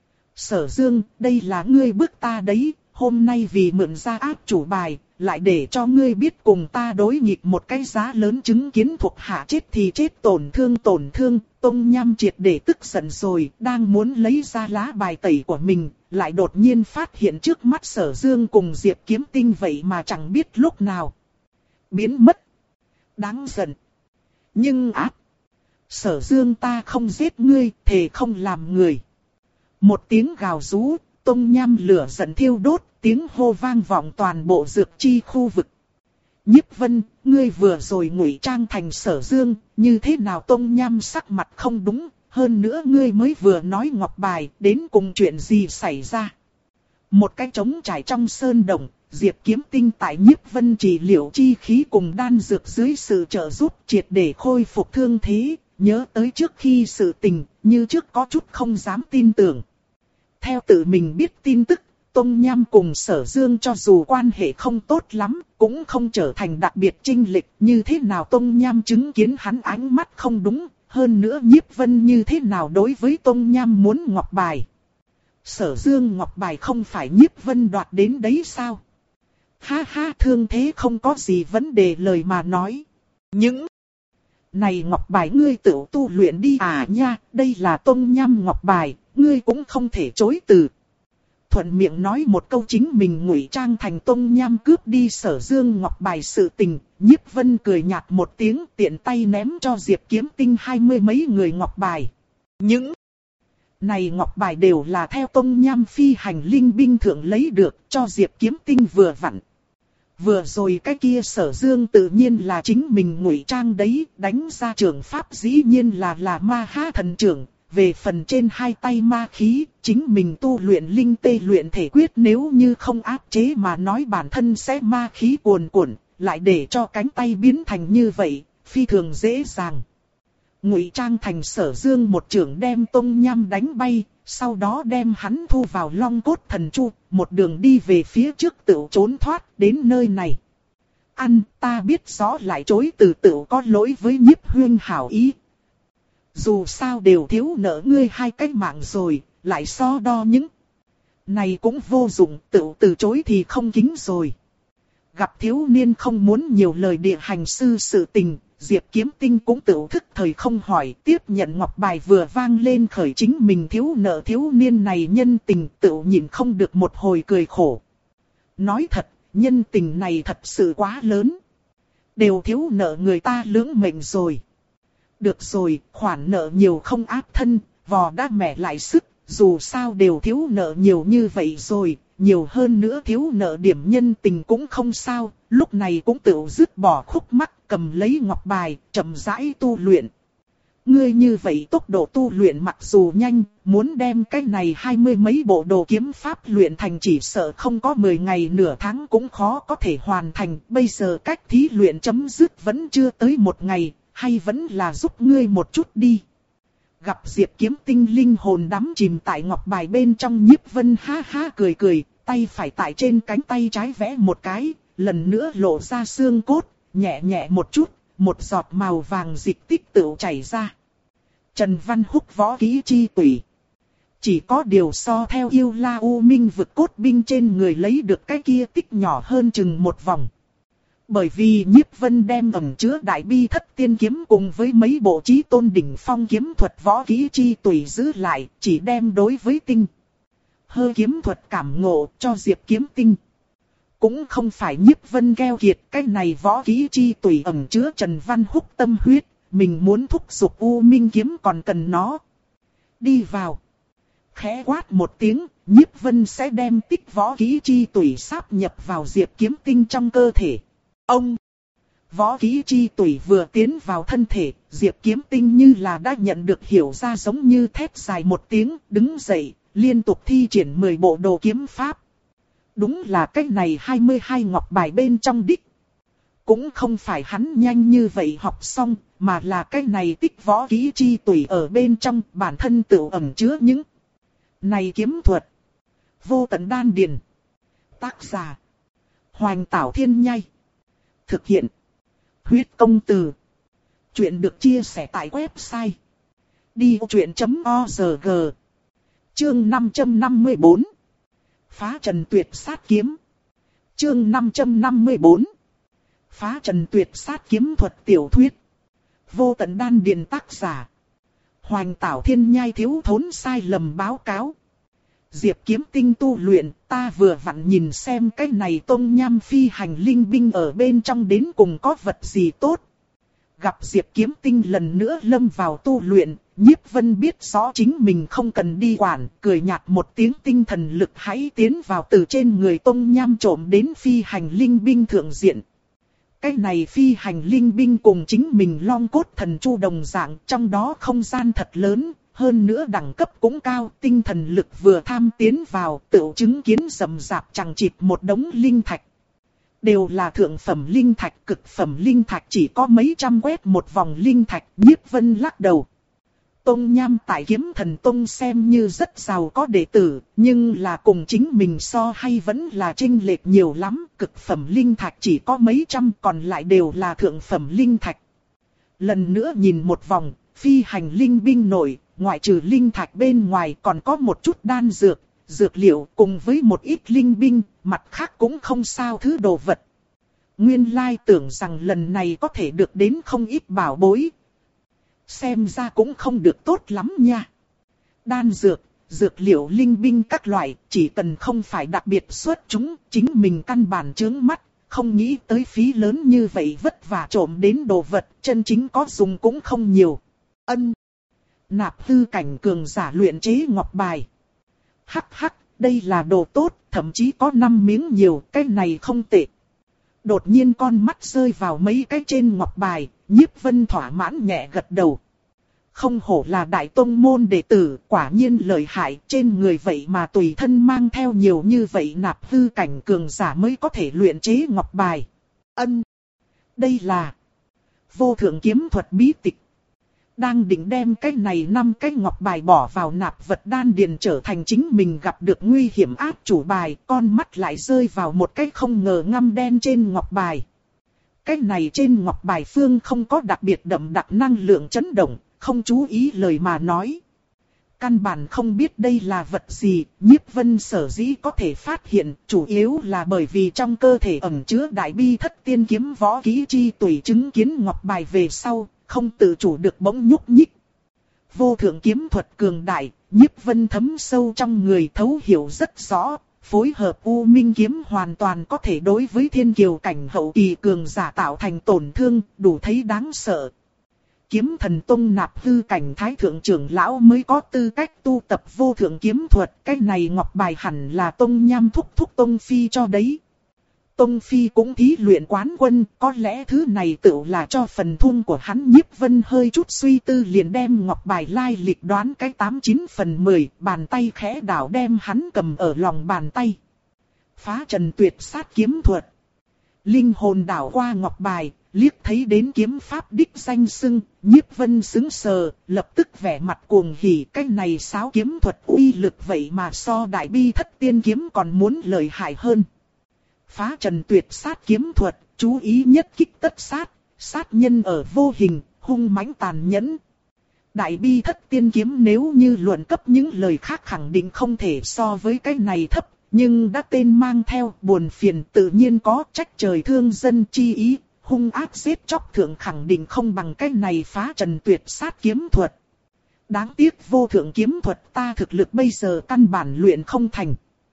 [SPEAKER 1] Sở Dương, đây là ngươi bức ta đấy, hôm nay vì mượn ra áp chủ bài, lại để cho ngươi biết cùng ta đối nghịch một cái giá lớn, chứng kiến thuộc hạ chết thì chết, tổn thương tổn thương. Tông Nham triệt để tức giận rồi, đang muốn lấy ra lá bài tẩy của mình, lại đột nhiên phát hiện trước mắt Sở Dương cùng Diệp Kiếm Tinh vậy mà chẳng biết lúc nào biến mất. Đáng giận. Nhưng áp. Sở Dương, ta không giết ngươi, thề không làm người. Một tiếng gào rú, Tông Nham lửa giận thiêu đốt, tiếng hô vang vọng toàn bộ dược chi khu vực. Nhiếp Vân, ngươi vừa rồi ngụy trang thành Sở Dương, như thế nào? Tông Nham sắc mặt không đúng, hơn nữa ngươi mới vừa nói ngọc bài, đến cùng chuyện gì xảy ra? Một cái trống trải trong sơn động, Diệp Kiếm Tinh tại Nhiếp Vân trị liệu chi khí cùng đan dược dưới sự trợ giúp triệt để khôi phục thương thế, nhớ tới trước khi sự tình, như trước có chút không dám tin tưởng. Theo tự mình biết tin tức, Tông Nham cùng Sở Dương cho dù quan hệ không tốt lắm, cũng không trở thành đặc biệt chênh lệch. Như thế nào Tông Nham chứng kiến hắn ánh mắt không đúng, hơn nữa Nhiếp Vân như thế nào đối với Tông Nham muốn ngọc bài. Sở Dương ngọc bài không phải Nhiếp Vân đoạt đến đấy sao? Ha ha, thương thế không có gì vấn đề lời mà nói. Những này ngọc bài ngươi tự tu luyện đi à nha, đây là Tông Nham ngọc bài, ngươi cũng không thể chối từ. Thuận miệng nói một câu chính mình ngụy trang thành Tông Nham cướp đi Sở Dương ngọc bài sự tình, Nhiếp Vân cười nhạt một tiếng tiện tay ném cho Diệp Kiếm Tinh hai mươi mấy người ngọc bài. Những này ngọc bài đều là theo Tông Nham phi hành linh binh thượng lấy được cho Diệp Kiếm Tinh vừa vặn. Vừa rồi cái kia Sở Dương tự nhiên là chính mình ngụy trang đấy, đánh ra trường pháp dĩ nhiên là là ma ha thần trưởng. Về phần trên hai tay ma khí, chính mình tu luyện linh tê luyện thể quyết nếu như không áp chế mà nói bản thân sẽ ma khí cuồn cuộn, lại để cho cánh tay biến thành như vậy, phi thường dễ dàng. Ngụy trang thành Sở Dương một trưởng đem Tông Nham đánh bay, sau đó đem hắn thu vào Long Cốt Thần Chu, một đường đi về phía trước tự trốn thoát đến nơi này. Ăn, ta biết rõ lại chối từ tự có lỗi với Nhiếp Huyên hảo ý. Dù sao đều thiếu nợ ngươi hai cái mạng rồi, lại so đo những này cũng vô dụng, tự từ chối thì không kính rồi. Gặp thiếu niên không muốn nhiều lời địa hành sư sự tình, Diệp Kiếm Tinh cũng tự thức thời không hỏi, tiếp nhận ngọc bài vừa vang lên khởi chính mình thiếu nợ thiếu niên này nhân tình, tự nhìn không được một hồi cười khổ. Nói thật, nhân tình này thật sự quá lớn. Đều thiếu nợ người ta lưỡng mệnh rồi. Được rồi, khoản nợ nhiều không áp thân, vò đã mẻ lại sức, dù sao đều thiếu nợ nhiều như vậy rồi, nhiều hơn nữa thiếu nợ điểm nhân tình cũng không sao, lúc này cũng tự dứt bỏ khúc mắc, cầm lấy ngọc bài, chậm rãi tu luyện. Ngươi như vậy tốc độ tu luyện mặc dù nhanh, muốn đem cái này hai mươi mấy bộ đồ kiếm pháp luyện thành chỉ sợ không có mười ngày nửa tháng cũng khó có thể hoàn thành, bây giờ cách thí luyện chấm dứt vẫn chưa tới một ngày. Hay vẫn là giúp ngươi một chút đi. Gặp Diệp Kiếm Tinh linh hồn đắm chìm tại ngọc bài bên trong, Nhiếp Vân ha ha cười cười, tay phải tại trên cánh tay trái vẽ một cái, lần nữa lộ ra xương cốt, nhẹ nhẹ một chút, một giọt màu vàng dịch tích tự chảy ra. Trần Văn Húc võ kỹ chi tủy. Chỉ có điều so theo Yêu La U Minh vực cốt binh trên người lấy được cái kia tích nhỏ hơn chừng một vòng. Bởi vì Nhiếp Vân đem ẩn chứa đại bi thất tiên kiếm cùng với mấy bộ chí tôn đỉnh phong kiếm thuật võ kỹ chi tùy giữ lại, chỉ đem đối với tinh hơ kiếm thuật cảm ngộ cho Diệp Kiếm Tinh. Cũng không phải Nhiếp Vân keo kiệt, cái này võ kỹ chi tùy ẩn chứa Trần Văn Húc tâm huyết, mình muốn thúc giục U Minh kiếm còn cần nó. Đi vào. Khẽ quát một tiếng, Nhiếp Vân sẽ đem tích võ kỹ chi tùy sáp nhập vào Diệp Kiếm Tinh trong cơ thể. Ông! Võ kỹ chi tùy vừa tiến vào thân thể, Diệp Kiếm Tinh như là đã nhận được hiểu ra, giống như thét dài một tiếng, đứng dậy, liên tục thi triển mười bộ đồ kiếm pháp. Đúng là cách này hai mươi hai ngọc bài bên trong đích. Cũng không phải hắn nhanh như vậy học xong, mà là cái này tích võ kỹ chi tùy ở bên trong bản thân tự ẩn chứa những này kiếm thuật. Vô tận đan điền. Tác giả. Hoành Tảo Thiên Nhai. Thực hiện. Huyết Công Từ. Chuyện được chia sẻ tại website đi ô chuyện chấm org. Chương năm trăm năm mươi tư. Phá Trần Tuyệt Sát Kiếm. Chương năm trăm năm mươi tư. Phá Trần Tuyệt Sát Kiếm thuật tiểu thuyết. Vô tận đan điền tác giả. Hoành Tảo Thiên Nhai thiếu thốn sai lầm báo cáo. Diệp Kiếm Tinh tu luyện, ta vừa vặn nhìn xem cái này Tông Nham phi hành linh binh ở bên trong đến cùng có vật gì tốt. Gặp Diệp Kiếm Tinh lần nữa lâm vào tu luyện, Nhiếp Vân biết rõ chính mình không cần đi quản, cười nhạt một tiếng, tinh thần lực hãy tiến vào từ trên người Tông Nham trộm đến phi hành linh binh thượng diện. Cái này phi hành linh binh cùng chính mình Long Cốt Thần Chu đồng dạng, trong đó không gian thật lớn. Hơn nữa đẳng cấp cũng cao, tinh thần lực vừa tham tiến vào, tự chứng kiến rầm rạp chằng chịt một đống linh thạch. Đều là thượng phẩm linh thạch, cực phẩm linh thạch chỉ có mấy trăm quét một vòng linh thạch. Nhiếp Vân lắc đầu. Tông Nham tại Kiếm Thần Tông xem như rất giàu có đệ tử, nhưng là cùng chính mình so hay vẫn là chênh lệch nhiều lắm. Cực phẩm linh thạch chỉ có mấy trăm, còn lại đều là thượng phẩm linh thạch. Lần nữa nhìn một vòng, phi hành linh binh nội, ngoại trừ linh thạch bên ngoài còn có một chút đan dược, dược liệu cùng với một ít linh binh, mặt khác cũng không sao thứ đồ vật. Nguyên lai tưởng rằng lần này có thể được đến không ít bảo bối. Xem ra cũng không được tốt lắm nha. Đan dược, dược liệu linh binh các loại, chỉ cần không phải đặc biệt xuất chúng, chính mình căn bản chướng mắt, không nghĩ tới phí lớn như vậy vất vả trộm đến đồ vật, chân chính có dùng cũng không nhiều. Ân. Nạp hư cảnh cường giả luyện chế ngọc bài. Hắc hắc, đây là đồ tốt, thậm chí có năm miếng nhiều, cái này không tệ. Đột nhiên con mắt rơi vào mấy cái trên ngọc bài, Nhiếp Vân thỏa mãn nhẹ gật đầu. Không hổ là đại tông môn đệ tử, quả nhiên lợi hại, trên người vậy mà tùy thân mang theo nhiều như vậy nạp hư cảnh cường giả mới có thể luyện chế ngọc bài. Ân. Đây là vô thượng kiếm thuật bí tịch. Đang định đem cái này năm cái ngọc bài bỏ vào nạp vật đan điền trở thành chính mình gặp được nguy hiểm áp chủ bài, con mắt lại rơi vào một cái không ngờ ngăm đen trên ngọc bài. Cái này trên ngọc bài phương không có đặc biệt đậm đặc năng lượng chấn động, không chú ý lời mà nói. Căn bản không biết đây là vật gì, Nhiếp Vân sở dĩ có thể phát hiện, chủ yếu là bởi vì trong cơ thể ẩn chứa đại bi thất tiên kiếm võ kỹ chi tùy chứng kiến ngọc bài về sau, không tự chủ được bỗng nhúc nhích. Vô thượng kiếm thuật cường đại, Nhiếp Vân thấm sâu trong người thấu hiểu rất rõ, phối hợp U Minh kiếm hoàn toàn có thể đối với thiên kiều cảnh hậu kỳ cường giả tạo thành tổn thương, đủ thấy đáng sợ. Kiếm Thần Tông nạp hư cảnh thái thượng trưởng lão mới có tư cách tu tập vô thượng kiếm thuật, cái này ngọc bài hẳn là Tông Nham thúc thúc Tông Phi cho đấy. Tông Phi cũng thí luyện quán quân, có lẽ thứ này tự là cho phần thun của hắn. Nhiếp Vân hơi chút suy tư liền đem ngọc bài lai lịch đoán cái tám chín phần mười, bàn tay khẽ đảo đem hắn cầm ở lòng bàn tay. Phá trần tuyệt sát kiếm thuật. Linh hồn đảo qua ngọc bài, liếc thấy đến kiếm pháp đích danh xưng, Nhiếp Vân sững sờ, lập tức vẻ mặt cuồng hỉ, cái này sáo kiếm thuật uy lực vậy mà so đại bi thất tiên kiếm còn muốn lợi hại hơn. Phá trần tuyệt sát kiếm thuật, chú ý nhất kích tất sát, sát nhân ở vô hình, hung mãnh tàn nhẫn. Đại bi thất tiên kiếm nếu như luận cấp những lời khác khẳng định không thể so với cái này thấp, nhưng đã tên mang theo buồn phiền tự nhiên có, trách trời thương dân chi ý, hung ác giết chóc thượng khẳng định không bằng cái này phá trần tuyệt sát kiếm thuật. Đáng tiếc vô thượng kiếm thuật ta thực lực bây giờ căn bản luyện không thành.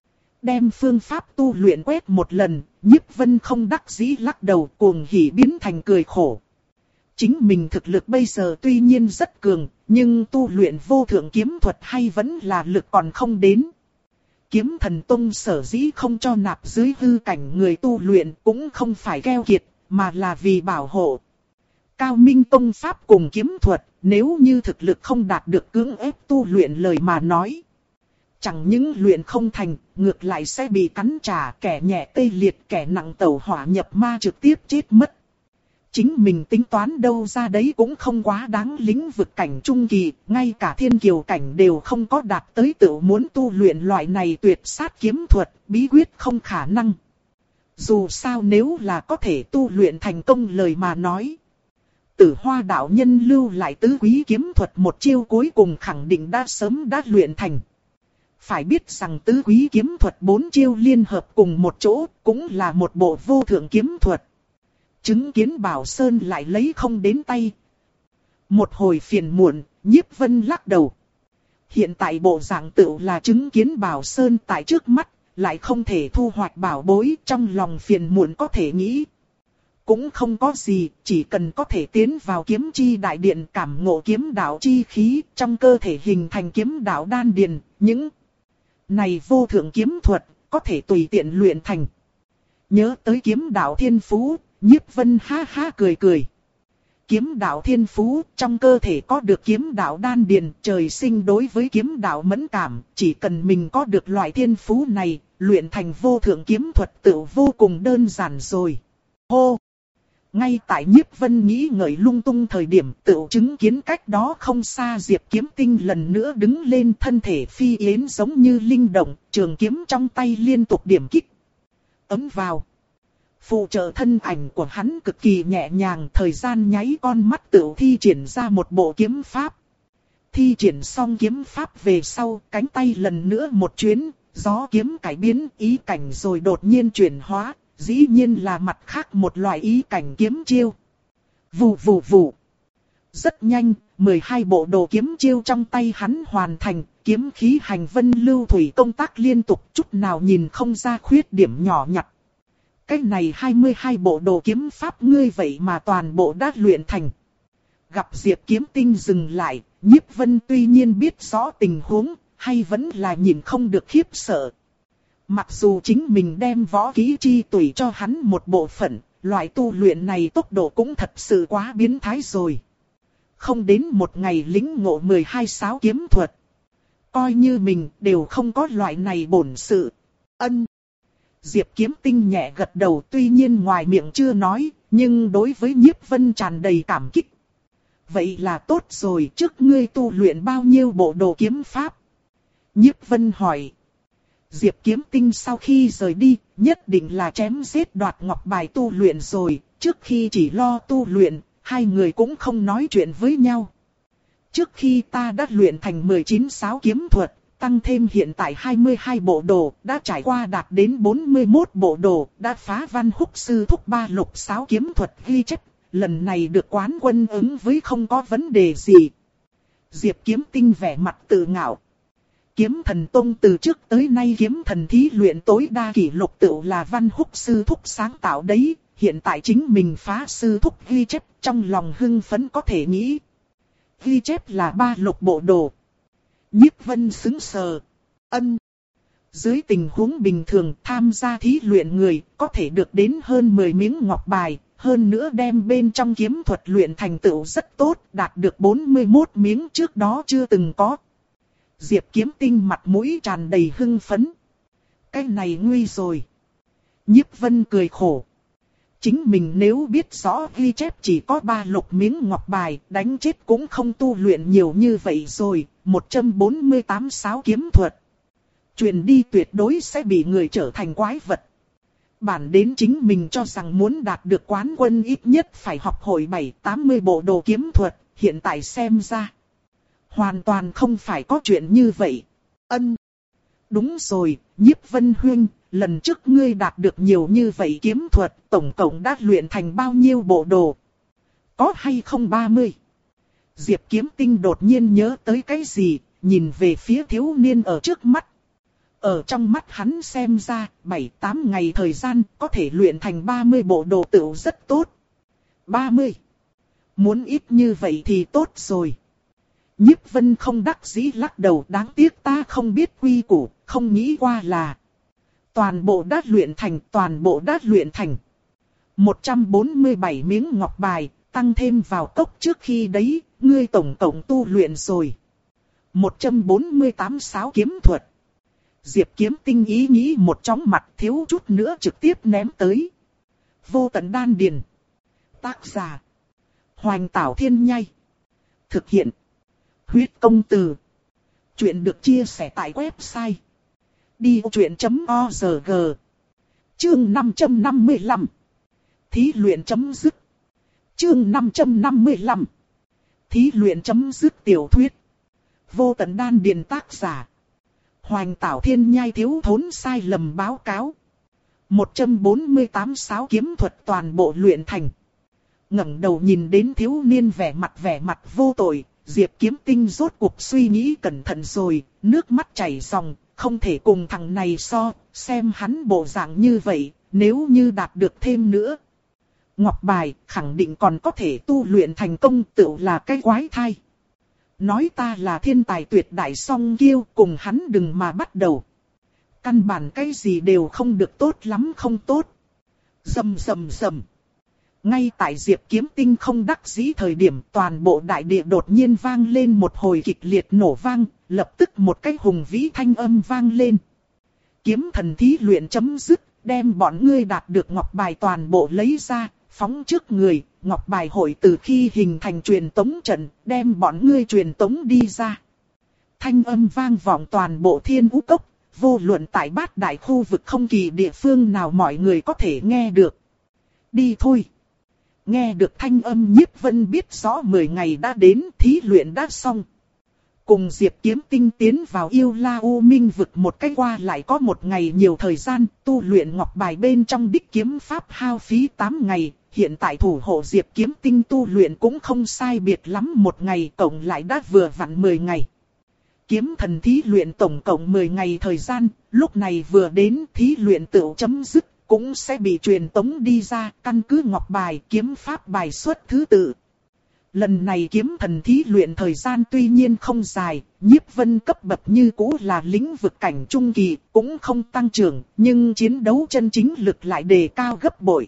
[SPEAKER 1] Đem phương pháp tu luyện quét một lần, Nhiếp Vân không đắc dĩ lắc đầu, cuồng hỉ biến thành cười khổ. Chính mình thực lực bây giờ tuy nhiên rất cường, nhưng tu luyện vô thượng kiếm thuật hay vẫn là lực còn không đến. Kiếm Thần Tông sở dĩ không cho nạp dưới hư cảnh người tu luyện cũng không phải keo kiệt, mà là vì bảo hộ. Cao minh tông pháp cùng kiếm thuật, nếu như thực lực không đạt được cưỡng ép tu luyện lời mà nói. Chẳng những luyện không thành, ngược lại sẽ bị cắn trả, kẻ nhẹ tê liệt, kẻ nặng tẩu hỏa nhập ma trực tiếp chết mất. Chính mình tính toán đâu ra đấy cũng không quá đáng, lĩnh vực cảnh trung kỳ, ngay cả thiên kiều cảnh đều không có đạt tới tự muốn tu luyện loại này tuyệt sát kiếm thuật, bí quyết không khả năng. Dù sao nếu là có thể tu luyện thành công lời mà nói. Tử Hoa đạo nhân lưu lại tứ quý kiếm thuật một chiêu cuối cùng khẳng định đã sớm đã luyện thành. Phải biết rằng tứ quý kiếm thuật bốn chiêu liên hợp cùng một chỗ cũng là một bộ vô thượng kiếm thuật. Chứng kiến Bảo Sơn lại lấy không đến tay. Một hồi phiền muộn, Nhiếp Vân lắc đầu. Hiện tại bộ dạng tựu là chứng kiến Bảo Sơn tại trước mắt, lại không thể thu hoạch bảo bối, trong lòng phiền muộn có thể nghĩ. Cũng không có gì, chỉ cần có thể tiến vào kiếm chi đại điện cảm ngộ kiếm đạo chi khí, trong cơ thể hình thành kiếm đạo đan điền, những này vô thượng kiếm thuật, có thể tùy tiện luyện thành. Nhớ tới kiếm đạo thiên phú, Nhiếp Vân ha ha cười cười. Kiếm đạo thiên phú, trong cơ thể có được kiếm đạo đan điền, trời sinh đối với kiếm đạo mẫn cảm, chỉ cần mình có được loại thiên phú này, luyện thành vô thượng kiếm thuật tự vô cùng đơn giản rồi. Hô! Ngay tại Nhiếp Vân nghĩ ngợi lung tung thời điểm tự chứng kiến cách đó không xa Diệp Kiếm Tinh lần nữa đứng lên, thân thể phi yến giống như linh động, trường kiếm trong tay liên tục điểm kích. Ấm vào. Phụ trợ thân ảnh của hắn cực kỳ nhẹ nhàng, thời gian nháy con mắt tự thi triển ra một bộ kiếm pháp. Thi triển xong kiếm pháp về sau, cánh tay lần nữa một chuyến, gió kiếm cải biến ý cảnh rồi đột nhiên chuyển hóa, dĩ nhiên là mặt khác một loại ý cảnh kiếm chiêu. Vù vù vù. Rất nhanh, mười hai bộ đồ kiếm chiêu trong tay hắn hoàn thành, kiếm khí hành vân lưu thủy công tác liên tục, chút nào nhìn không ra khuyết điểm nhỏ nhặt. Cái này hai mươi hai bộ đồ kiếm pháp ngươi vậy mà toàn bộ đã luyện thành. Gặp Diệp Kiếm Tinh dừng lại, Nhiếp Vân tuy nhiên biết rõ tình huống, hay vẫn là nhìn không được khiếp sợ. Mặc dù chính mình đem võ kỹ chi tùy cho hắn một bộ phận, loại tu luyện này tốc độ cũng thật sự quá biến thái rồi. Không đến một ngày lĩnh ngộ mười hai sáo kiếm thuật. Coi như mình đều không có loại này bổn sự. Ân. Diệp Kiếm Tinh nhẹ gật đầu, tuy nhiên ngoài miệng chưa nói, nhưng đối với Nhiếp Vân tràn đầy cảm kích. Vậy là tốt rồi, trước ngươi tu luyện bao nhiêu bộ đồ kiếm pháp? Nhiếp Vân hỏi. Diệp Kiếm Tinh sau khi rời đi, nhất định là chém giết đoạt ngọc bài tu luyện rồi, trước khi chỉ lo tu luyện, hai người cũng không nói chuyện với nhau. Trước khi ta đã luyện thành mười chín sáo kiếm thuật, tăng thêm hiện tại hai mươi hai bộ đồ, đã trải qua đạt đến bốn mươi mốt bộ đồ, đã phá Văn Húc sư thúc ba lục sáo kiếm thuật ghi chép, lần này được quán quân ứng với không có vấn đề gì. Diệp Kiếm Tinh vẻ mặt tự ngạo. Kiếm Thần Tông từ trước tới nay kiếm thần thí luyện tối đa kỷ lục tự là Văn Húc sư thúc sáng tạo đấy, hiện tại chính mình phá sư thúc ghi chép, trong lòng hưng phấn có thể nghĩ. Ghi chép là ba lục bộ đồ. Nhiếp Vân sững sờ. Ân. Dưới tình huống bình thường tham gia thí luyện người có thể được đến hơn mười miếng ngọc bài, hơn nữa đem bên trong kiếm thuật luyện thành tựu rất tốt, đạt được bốn mươi mốt miếng trước đó chưa từng có. Diệp Kiếm Tinh mặt mũi tràn đầy hưng phấn. Cái này nguy rồi. Nhiếp Vân cười khổ. Chính mình nếu biết rõ ghi chép chỉ có ba lục miếng ngọc bài, đánh chết cũng không tu luyện nhiều như vậy rồi, một trăm bốn mươi tám sáo kiếm thuật. Truyền đi tuyệt đối sẽ bị người trở thành quái vật. Bản đến chính mình cho rằng muốn đạt được quán quân ít nhất phải học hội bảy tám mươi bộ đồ kiếm thuật, hiện tại xem ra. Hoàn toàn không phải có chuyện như vậy. Ân. Đúng rồi, Nhiếp Vân huynh, lần trước ngươi đạt được nhiều như vậy kiếm thuật, tổng cộng đã luyện thành bao nhiêu bộ đồ? Có hay không ba mươi? Diệp Kiếm Tinh đột nhiên nhớ tới cái gì, nhìn về phía thiếu niên ở trước mắt. Ở trong mắt hắn xem ra, bảy tám ngày thời gian có thể luyện thành ba mươi bộ đồ tựu rất tốt. ba mươi. Muốn ít như vậy thì tốt rồi. Nhiếp Vân không đắc dĩ lắc đầu, đáng tiếc ta không biết quy củ, không nghĩ qua là. Toàn bộ đã luyện thành, toàn bộ đã luyện thành. một trăm bốn mươi bảy miếng ngọc bài, tăng thêm vào cốc trước khi đấy, ngươi tổng tổng tu luyện rồi. một trăm bốn mươi tám sáo kiếm thuật. Diệp Kiếm Tinh ý nghĩ một chóng mặt thiếu chút nữa trực tiếp ném tới. Vô tận đan điền. Tác giả. Hoành Tảo Thiên Nhai. Thực hiện. Huyết Công Từ. Chuyện được chia sẻ tại website đi vô chuyện chấm org. Chương năm trăm năm mươi lăm. Thí luyện chấm dứt. Chương năm trăm năm mươi lăm. Thí luyện chấm dứt tiểu thuyết. Vô tận đan điền tác giả. Hoành Tảo Thiên Nhai thiếu thốn sai lầm báo cáo. một trăm bốn mươi tám sáo kiếm thuật toàn bộ luyện thành. Ngẩng đầu nhìn đến thiếu niên vẻ mặt vẻ mặt vô tội, Diệp Kiếm Tinh rốt cuộc suy nghĩ cẩn thận rồi, nước mắt chảy ròng, không thể cùng thằng này so, xem hắn bộ dạng như vậy, nếu như đạt được thêm nữa. Ngọc bài khẳng định còn có thể tu luyện thành công, tựu là cái quái thai. Nói ta là thiên tài tuyệt đại song kiêu, cùng hắn đừng mà bắt đầu. Căn bản cái gì đều không được tốt lắm không tốt. Rầm rầm rầm. Ngay tại Diệp Kiếm Tinh không đắc dĩ thời điểm, toàn bộ đại địa đột nhiên vang lên một hồi kịch liệt nổ vang, lập tức một cái hùng vĩ thanh âm vang lên. Kiếm thần thí luyện chấm dứt, đem bọn ngươi đạt được ngọc bài toàn bộ lấy ra, phóng trước người, ngọc bài hội từ khi hình thành truyền tống trận, đem bọn ngươi truyền tống đi ra. Thanh âm vang vọng toàn bộ Thiên Vũ Cốc, vô luận tại bát đại khu vực không kỳ địa phương nào mọi người có thể nghe được. Đi thôi. Nghe được thanh âm, Nhiếp Vân biết rõ mười ngày đã đến, thí luyện đã xong. Cùng Diệp Kiếm Tinh tiến vào Yêu La U Minh vực một cách qua lại có một ngày nhiều thời gian, tu luyện ngọc bài bên trong đích kiếm pháp hao phí tám ngày, hiện tại thủ hộ Diệp Kiếm Tinh tu luyện cũng không sai biệt lắm một ngày, tổng lại đã vừa vặn mười ngày. Kiếm thần thí luyện tổng cộng mười ngày thời gian, lúc này vừa đến thí luyện tựu chấm dứt, cũng sẽ bị truyền tống đi ra, căn cứ ngọc bài kiếm pháp bài xuất thứ tự. Lần này kiếm thần thí luyện thời gian tuy nhiên không dài, Nhiếp Vân cấp bậc như cũ là lĩnh vực cảnh trung kỳ, cũng không tăng trưởng, nhưng chiến đấu chân chính lực lại đề cao gấp bội.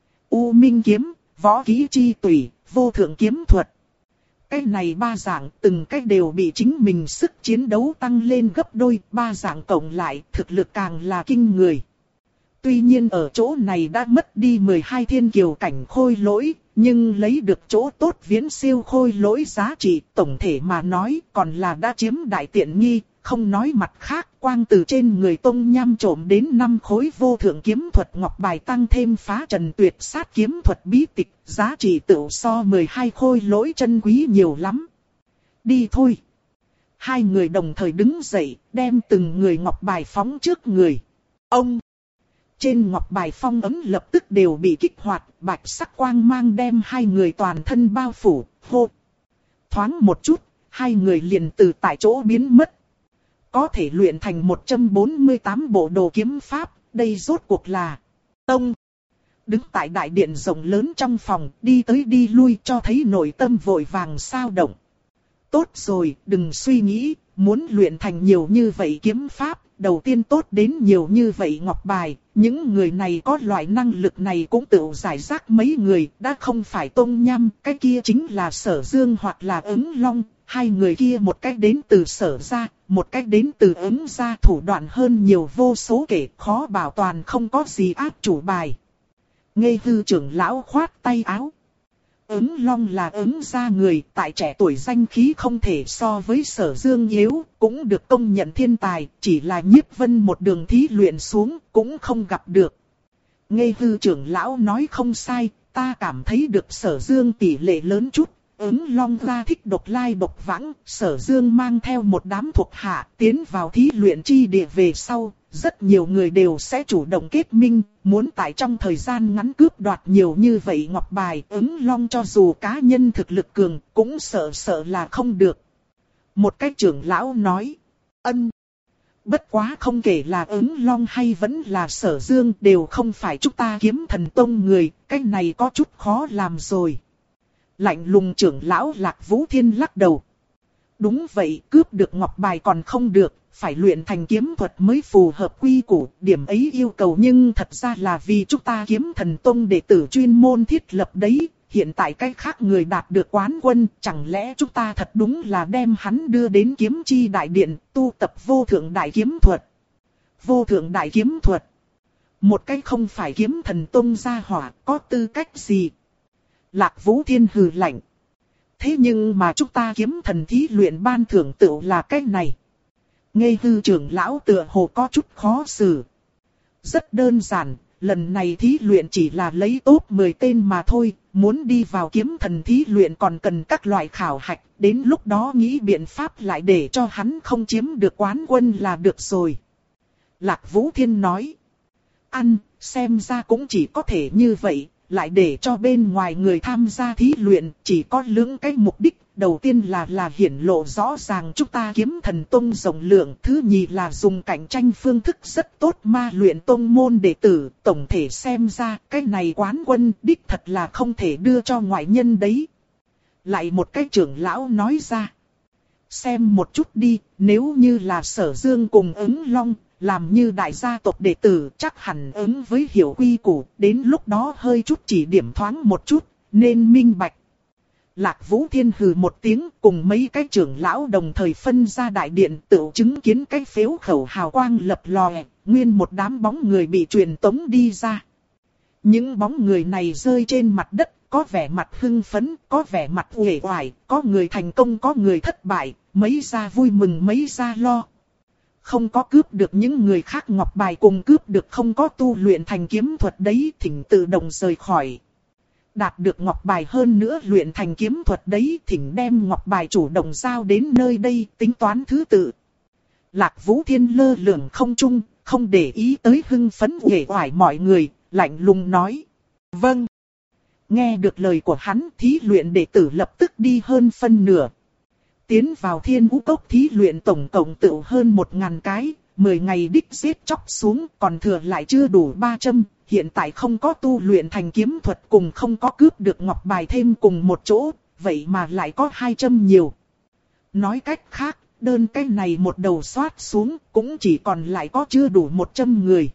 [SPEAKER 1] U Minh kiếm, võ kỹ chi tùy, vô thượng kiếm thuật. Cái này ba dạng từng cái đều bị chính mình sức chiến đấu tăng lên gấp đôi, ba dạng cộng lại thực lực càng là kinh người. Tuy nhiên ở chỗ này đã mất đi mười hai thiên kiều cảnh khôi lỗi, nhưng lấy được chỗ tốt viễn siêu khôi lỗi giá trị, tổng thể mà nói còn là đã chiếm đại tiện nghi, không nói mặt khác, quang từ trên người Tông Nham trộm đến năm khối vô thượng kiếm thuật ngọc bài tăng thêm phá trần tuyệt sát kiếm thuật bí tịch, giá trị tựu so mười hai khôi lỗi chân quý nhiều lắm. Đi thôi. Hai người đồng thời đứng dậy, đem từng người ngọc bài phóng trước người. Ông! Trên ngọc bài phong ấm lập tức đều bị kích hoạt, bạch sắc quang mang đem hai người toàn thân bao phủ, hô. Thoáng một chút, hai người liền từ tại chỗ biến mất. Có thể luyện thành một trăm bốn mươi tám bộ đồ kiếm pháp, đây rốt cuộc là Tông. Đứng tại đại điện rộng lớn trong phòng, đi tới đi lui cho thấy nội tâm vội vàng sao động. Tốt rồi, đừng suy nghĩ, muốn luyện thành nhiều như vậy kiếm pháp, đầu tiên tốt đến nhiều như vậy ngọc bài, những người này có loại năng lực này cũng tự giải rác mấy người, đã không phải Tông Nham, cái kia chính là Sở Dương hoặc là Ứng Long, hai người kia một cách đến từ Sở gia, một cách đến từ Ứng gia, thủ đoạn hơn nhiều vô số kể, khó bảo toàn không có gì áp chủ bài. Ngây Hư trưởng lão khoát tay áo. Ứng Long là Ứng gia người, tại trẻ tuổi danh khí không thể so với Sở Dương yếu, cũng được công nhận thiên tài, chỉ là Nhiếp Vân một đường thí luyện xuống, cũng không gặp được. Ngây Hư trưởng lão nói không sai, ta cảm thấy được Sở Dương tỷ lệ lớn chút. Ứng Long ra thích độc lai độc vãng, Sở Dương mang theo một đám thuộc hạ tiến vào thí luyện chi địa về sau, rất nhiều người đều sẽ chủ động kết minh, muốn tại trong thời gian ngắn cướp đoạt nhiều như vậy ngọc bài. Ứng Long cho dù cá nhân thực lực cường, cũng sợ sợ là không được. Một cái trưởng lão nói, ân. Bất quá không kể là Ứng Long hay vẫn là Sở Dương đều không phải chúng ta Kiếm Thần Tông người, cái này có chút khó làm rồi. Lạnh lùng trưởng lão Lạc Vũ Thiên lắc đầu. Đúng vậy, cướp được ngọc bài còn không được, phải luyện thành kiếm thuật mới phù hợp quy củ, điểm ấy yêu cầu nhưng thật ra là vì chúng ta Kiếm Thần Tông đệ tử chuyên môn thiết lập đấy, hiện tại cách khác người đạt được quán quân, chẳng lẽ chúng ta thật đúng là đem hắn đưa đến kiếm chi đại điện, tu tập vô thượng đại kiếm thuật. Vô thượng đại kiếm thuật. Một cách không phải Kiếm Thần Tông gia hỏa, có tư cách gì? Lạc Vũ Thiên hừ lạnh. Thế nhưng mà chúng ta Kiếm Thần thí luyện ban thưởng tựu là cách này. Ngây Hư trưởng lão tựa hồ có chút khó xử. Rất đơn giản, lần này thí luyện chỉ là lấy top mười tên mà thôi, muốn đi vào Kiếm Thần thí luyện còn cần các loại khảo hạch, đến lúc đó nghĩ biện pháp lại để cho hắn không chiếm được quán quân là được rồi. Lạc Vũ Thiên nói. Ăn, xem ra cũng chỉ có thể như vậy. Lại để cho bên ngoài người tham gia thí luyện chỉ có lưỡng cái mục đích. Đầu tiên là là hiển lộ rõ ràng chúng ta Kiếm Thần Tông rộng lượng. Thứ nhì là dùng cạnh tranh phương thức rất tốt ma luyện tông môn đệ tử. Tổng thể xem ra cái này quán quân đích thật là không thể đưa cho ngoại nhân đấy. Lại một cái trưởng lão nói ra. Xem một chút đi, nếu như là Sở Dương cùng Ứng Long, làm như đại gia tộc đệ tử chắc hẳn ứng với hiểu quy củ, đến lúc đó hơi chút chỉ điểm thoáng một chút, nên minh bạch. Lạc Vũ Thiên hừ một tiếng, cùng mấy cái trưởng lão đồng thời phân ra đại điện, tự chứng kiến cái phếu khẩu hào quang lập lòe, nguyên một đám bóng người bị truyền tống đi ra. Những bóng người này rơi trên mặt đất, có vẻ mặt hưng phấn, có vẻ mặt uể oải, có người thành công có người thất bại, mấy gia vui mừng mấy gia lo. Không có cướp được những người khác ngọc bài cùng cướp được không có tu luyện thành kiếm thuật đấy, thỉnh tự động rời khỏi. Đạt được ngọc bài hơn nữa luyện thành kiếm thuật đấy, thỉnh đem ngọc bài chủ động giao đến nơi đây, tính toán thứ tự. Lạc Vũ Thiên lơ lửng không trung, không để ý tới hưng phấn uể oải mọi người, lạnh lùng nói. Vâng. Nghe được lời của hắn, thí luyện đệ tử lập tức đi hơn phân nửa. Tiến vào Thiên Vũ Cốc thí luyện tổng cộng tự hơn một ngàn cái, mười ngày đích giết chóc xuống, còn thừa lại chưa đủ ba trăm, hiện tại không có tu luyện thành kiếm thuật cùng không có cướp được ngọc bài thêm cùng một chỗ, vậy mà lại có hai trăm nhiều. Nói cách khác, đơn cái này một đầu xoát xuống, cũng chỉ còn lại có chưa đủ một trăm người.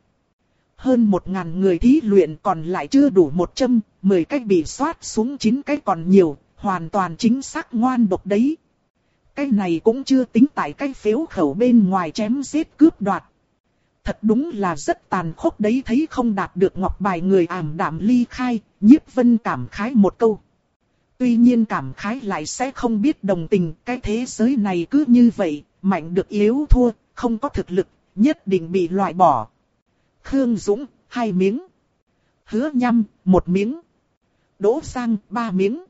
[SPEAKER 1] Hơn một ngàn người thí luyện còn lại chưa đủ một trăm, mười cái bị xoát xuống chín cái còn nhiều, hoàn toàn chính xác ngoan độc đấy. Cái này cũng chưa tính tại cái phếu khẩu bên ngoài chém giết cướp đoạt. Thật đúng là rất tàn khốc đấy, thấy không đạt được ngọc bài người ảm đạm ly khai, Nhiếp Vân cảm khái một câu. Tuy nhiên cảm khái lại sẽ không biết đồng tình, cái thế giới này cứ như vậy, mạnh được yếu thua, không có thực lực, nhất định bị loại bỏ. Khương Dũng, hai miếng. Hứa Nhăm, một miếng. Đỗ Sang, ba miếng.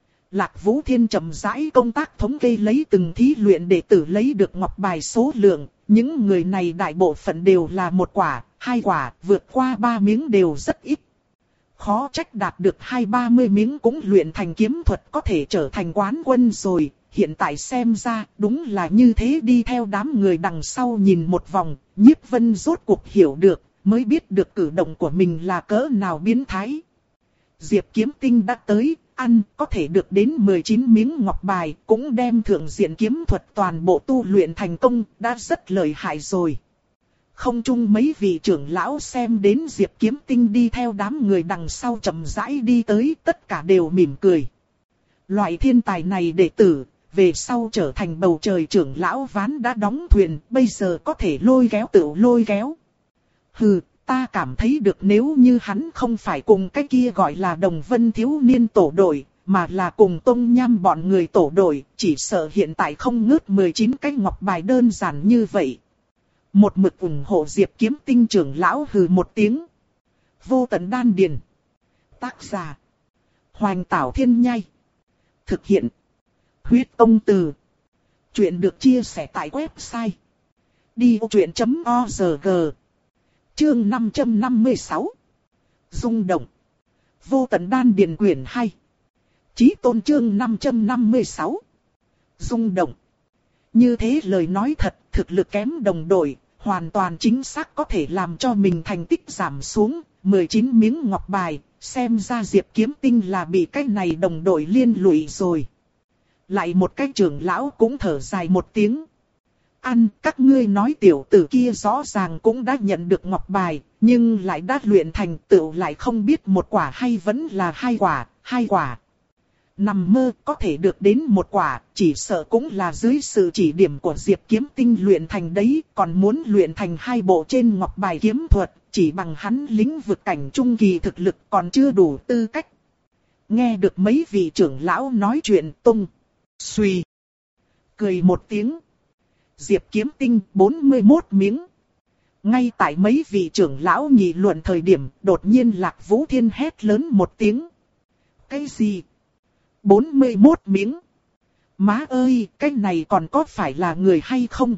[SPEAKER 1] Lạc Vũ Thiên chậm rãi công tác thống kê lấy từng thí luyện đệ tử lấy được ngọc bài số lượng, những người này đại bộ phận đều là một quả, hai quả, vượt qua ba miếng đều rất ít. Khó trách đạt được hai ba mươi miếng cũng luyện thành kiếm thuật có thể trở thành quán quân rồi, hiện tại xem ra đúng là như thế. Đi theo đám người đằng sau nhìn một vòng, Nhiếp Vân rốt cuộc hiểu được, mới biết được cử động của mình là cỡ nào biến thái. Diệp Kiếm Tinh đã tới, ăn có thể được đến mười chín miếng ngọc bài, cũng đem thượng diện kiếm thuật toàn bộ tu luyện thành công, đã rất lợi hại rồi. Không chung mấy vị trưởng lão xem đến Diệp Kiếm Tinh đi theo đám người đằng sau chậm rãi đi tới, tất cả đều mỉm cười. Loại thiên tài này đệ tử, về sau trở thành bầu trời trưởng lão ván đã đóng thuyền, bây giờ có thể lôi kéo tự lôi kéo. Hừ, ta cảm thấy được nếu như hắn không phải cùng cái kia gọi là Đồng Vân thiếu niên tổ đội, mà là cùng Tông Nham bọn người tổ đội, chỉ sợ hiện tại không ngớt mười chín cái ngọc bài đơn giản như vậy. Một mực ủng hộ Diệp Kiếm Tinh trưởng lão hừ một tiếng. Vô Tận Đan Điền. Tác giả: Hoành Tảo Thiên Nhai. Thực hiện: Huyết Tông Từ. Chuyện được chia sẻ tại website đi vô chuyện chấm org. Chương năm trăm năm mươi sáu. Rung động. Vô Tận Đan Điền quyển hai. Chí Tôn chương năm trăm năm mươi sáu. Rung động. Như thế lời nói thật, thực lực kém đồng đội, hoàn toàn chính xác có thể làm cho mình thành tích giảm xuống, mười chín miếng ngọc bài, xem ra Diệp Kiếm Tinh là bị cái này đồng đội liên lụy rồi. Lại một cái trưởng lão cũng thở dài một tiếng. Ăn, các ngươi nói tiểu tử kia rõ ràng cũng đã nhận được ngọc bài, nhưng lại đã luyện thành tựu lại không biết một quả hay vẫn là hai quả, hai quả. Nằm mơ có thể được đến một quả, chỉ sợ cũng là dưới sự chỉ điểm của Diệp Kiếm Tinh luyện thành đấy, còn muốn luyện thành hai bộ trên ngọc bài kiếm thuật, chỉ bằng hắn lĩnh vực cảnh trung kỳ thực lực còn chưa đủ tư cách. Nghe được mấy vị trưởng lão nói chuyện tung, suy, cười một tiếng. Diệp Kiếm Tinh bốn mươi mốt miếng. Ngay tại mấy vị trưởng lão nghị luận thời điểm, đột nhiên Lạc Vũ Thiên hét lớn một tiếng. Cái gì? bốn mươi mốt miếng. Má ơi, cái này còn có phải là người hay không?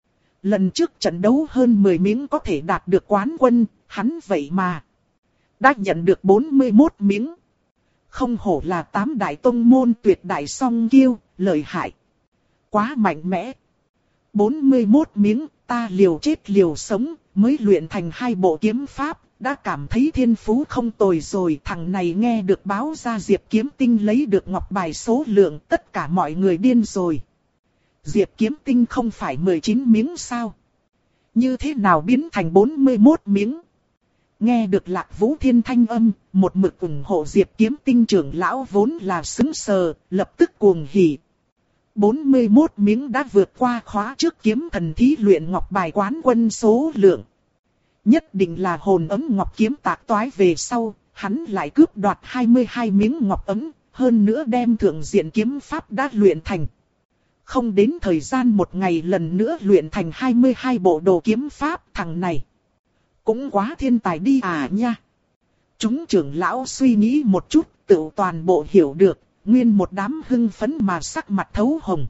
[SPEAKER 1] Lần trước trận đấu hơn mười miếng có thể đạt được quán quân, hắn vậy mà đã nhận được bốn mươi mốt miếng. Không hổ là tám đại tông môn tuyệt đại song kiêu, lợi hại. Quá mạnh mẽ. bốn mươi mốt miếng, ta liều chết liều sống, mới luyện thành hai bộ kiếm pháp, đã cảm thấy thiên phú không tồi rồi. Thằng này nghe được báo ra Diệp Kiếm Tinh lấy được ngọc bài số lượng, tất cả mọi người điên rồi. Diệp Kiếm Tinh không phải mười chín miếng sao? Như thế nào biến thành bốn mươi mốt miếng? Nghe được Lạc Vũ Thiên thanh âm, một mực ủng hộ Diệp Kiếm Tinh trưởng lão vốn là sững sờ, lập tức cuồng hỉ. bốn mươi mốt miếng đã vượt qua khóa trước kiếm thần thí luyện ngọc bài quán quân số lượng. Nhất định là hồn ấm ngọc kiếm tạc toái về sau, hắn lại cướp đoạt hai mươi hai miếng ngọc ấm, hơn nữa đem thượng diện kiếm pháp đã luyện thành. Không đến thời gian một ngày lần nữa luyện thành hai mươi hai bộ đồ kiếm pháp, thằng này cũng quá thiên tài đi à nha. Chúng trưởng lão suy nghĩ một chút, tự toàn bộ hiểu được, nguyên một đám hưng phấn mà sắc mặt thấu hồng.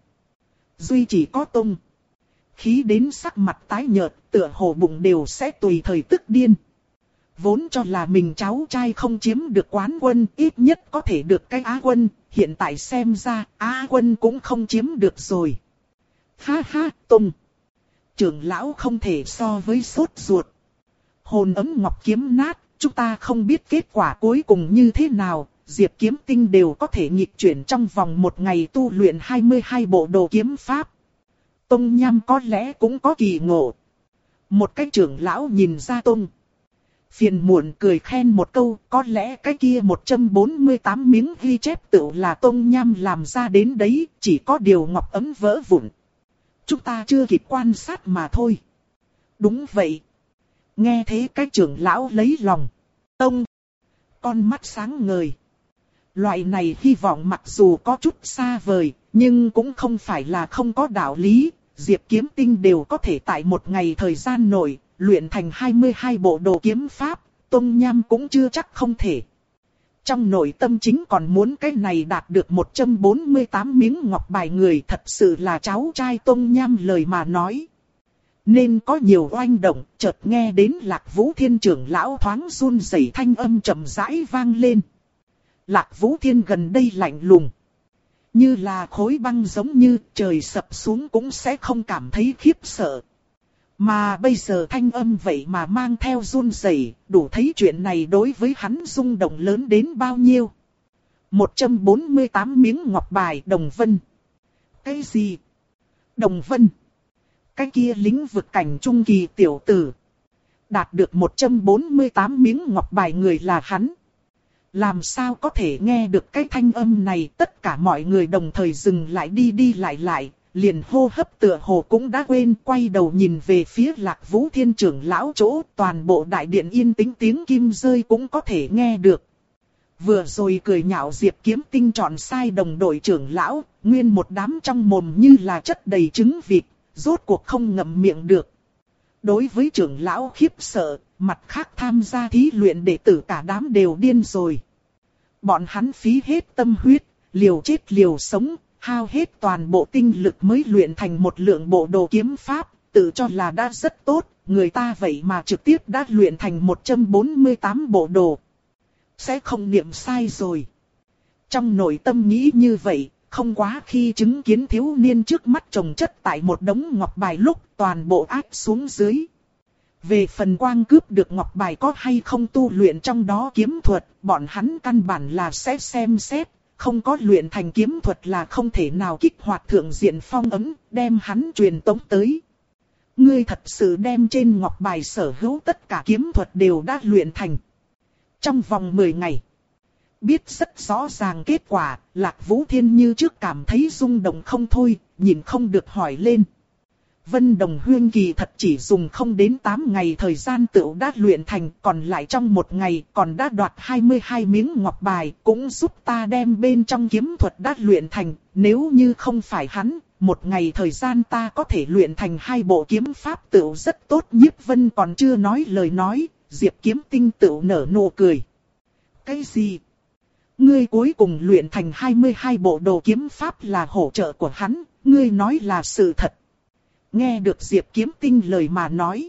[SPEAKER 1] Duy chỉ có Tung, khí đến sắc mặt tái nhợt, tựa hồ bụng đều sẽ tùy thời tức điên. Vốn cho là mình cháu trai không chiếm được quán quân, ít nhất có thể được cái Á quân, hiện tại xem ra Á quân cũng không chiếm được rồi. Ha ha, Tung, trưởng lão không thể so với sốt ruột. Hồn ấm ngọc kiếm nát, chúng ta không biết kết quả cuối cùng như thế nào, Diệp Kiếm Tinh đều có thể nghịch chuyển trong vòng một ngày tu luyện hai mươi hai bộ đồ kiếm pháp. Tông Nham có lẽ cũng có kỳ ngộ. Một cái trưởng lão nhìn ra Tông, phiền muộn cười khen một câu, có lẽ cái kia một trăm bốn mươi tám miếng ghi chép tự là Tông Nham làm ra đến đấy, chỉ có điều ngọc ấm vỡ vụn. Chúng ta chưa kịp quan sát mà thôi. Đúng vậy. Nghe thế cái trưởng lão lấy lòng. Tông, con mắt sáng ngời. Loại này hy vọng mặc dù có chút xa vời, nhưng cũng không phải là không có đạo lý. Diệp Kiếm Tinh đều có thể tại một ngày thời gian nội, luyện thành hai mươi hai bộ đồ kiếm pháp, Tông Nham cũng chưa chắc không thể. Trong nội tâm chính còn muốn cái này đạt được một trăm bốn mươi tám miếng ngọc bài người, thật sự là cháu trai Tông Nham lời mà nói. Nên có nhiều oanh động, chợt nghe đến Lạc Vũ Thiên trưởng lão thoáng run rẩy thanh âm trầm rãi vang lên. Lạc Vũ Thiên gần đây lạnh lùng, như là khối băng, giống như trời sập xuống cũng sẽ không cảm thấy khiếp sợ. Mà bây giờ thanh âm vậy mà mang theo run rẩy, đủ thấy chuyện này đối với hắn rung động lớn đến bao nhiêu. một trăm bốn mươi tám miếng ngọc bài Đồng Vân. Cái gì? Đồng Vân? Cái kia lĩnh vực cảnh trung kỳ tiểu tử. Đạt được một trăm bốn mươi tám miếng ngọc bài người là hắn. Làm sao có thể nghe được cái thanh âm này, tất cả mọi người đồng thời dừng lại đi đi lại lại, liền hô hấp tựa hồ cũng đã quên, quay đầu nhìn về phía Lạc Vũ Thiên trưởng lão chỗ, toàn bộ đại điện yên tĩnh, tiếng kim rơi cũng có thể nghe được. Vừa rồi cười nhạo Diệp Kiếm Tinh chọn sai đồng đội trưởng lão, nguyên một đám trong mồm như là chất đầy trứng vịt, rốt cuộc không ngậm miệng được. Đối với trưởng lão khiếp sợ, mặt khác tham gia thí luyện đệ tử cả đám đều điên rồi. Bọn hắn phí hết tâm huyết, liều chết liều sống, hao hết toàn bộ tinh lực mới luyện thành một lượng bộ đồ kiếm pháp, tự cho là đã rất tốt, người ta vậy mà trực tiếp đã luyện thành một trăm bốn mươi tám bộ đồ. Sẽ không niệm sai rồi. Trong nội tâm nghĩ như vậy, không quá khi chứng kiến thiếu niên trước mắt chồng chất tại một đống ngọc bài lúc toàn bộ áp xuống dưới. Về phần quang cướp được ngọc bài có hay không tu luyện trong đó kiếm thuật, bọn hắn căn bản là sẽ xem xét, không có luyện thành kiếm thuật là không thể nào kích hoạt thượng diện phong ấn, đem hắn truyền tống tới. Ngươi thật sự đem trên ngọc bài sở hữu tất cả kiếm thuật đều đã luyện thành. Trong vòng mười ngày, biết rất rõ ràng kết quả, Lạc Vũ Thiên như trước cảm thấy rung động không thôi, nhìn không được hỏi lên. Vân Đồng Huyên kỳ thật chỉ dùng không đến tám ngày thời gian tựu đã luyện thành, còn lại trong một ngày còn đã đoạt hai mươi hai miếng ngọc bài, cũng giúp ta đem bên trong kiếm thuật đã luyện thành, nếu như không phải hắn, một ngày thời gian ta có thể luyện thành hai bộ kiếm pháp tựu rất tốt. Nhiếp Vân còn chưa nói lời nói, Diệp Kiếm Tinh tựu nở nụ cười. Cái gì? Ngươi cuối cùng luyện thành hai mươi hai bộ đồ kiếm pháp là hỗ trợ của hắn, ngươi nói là sự thật. Nghe được Diệp Kiếm Tinh lời mà nói,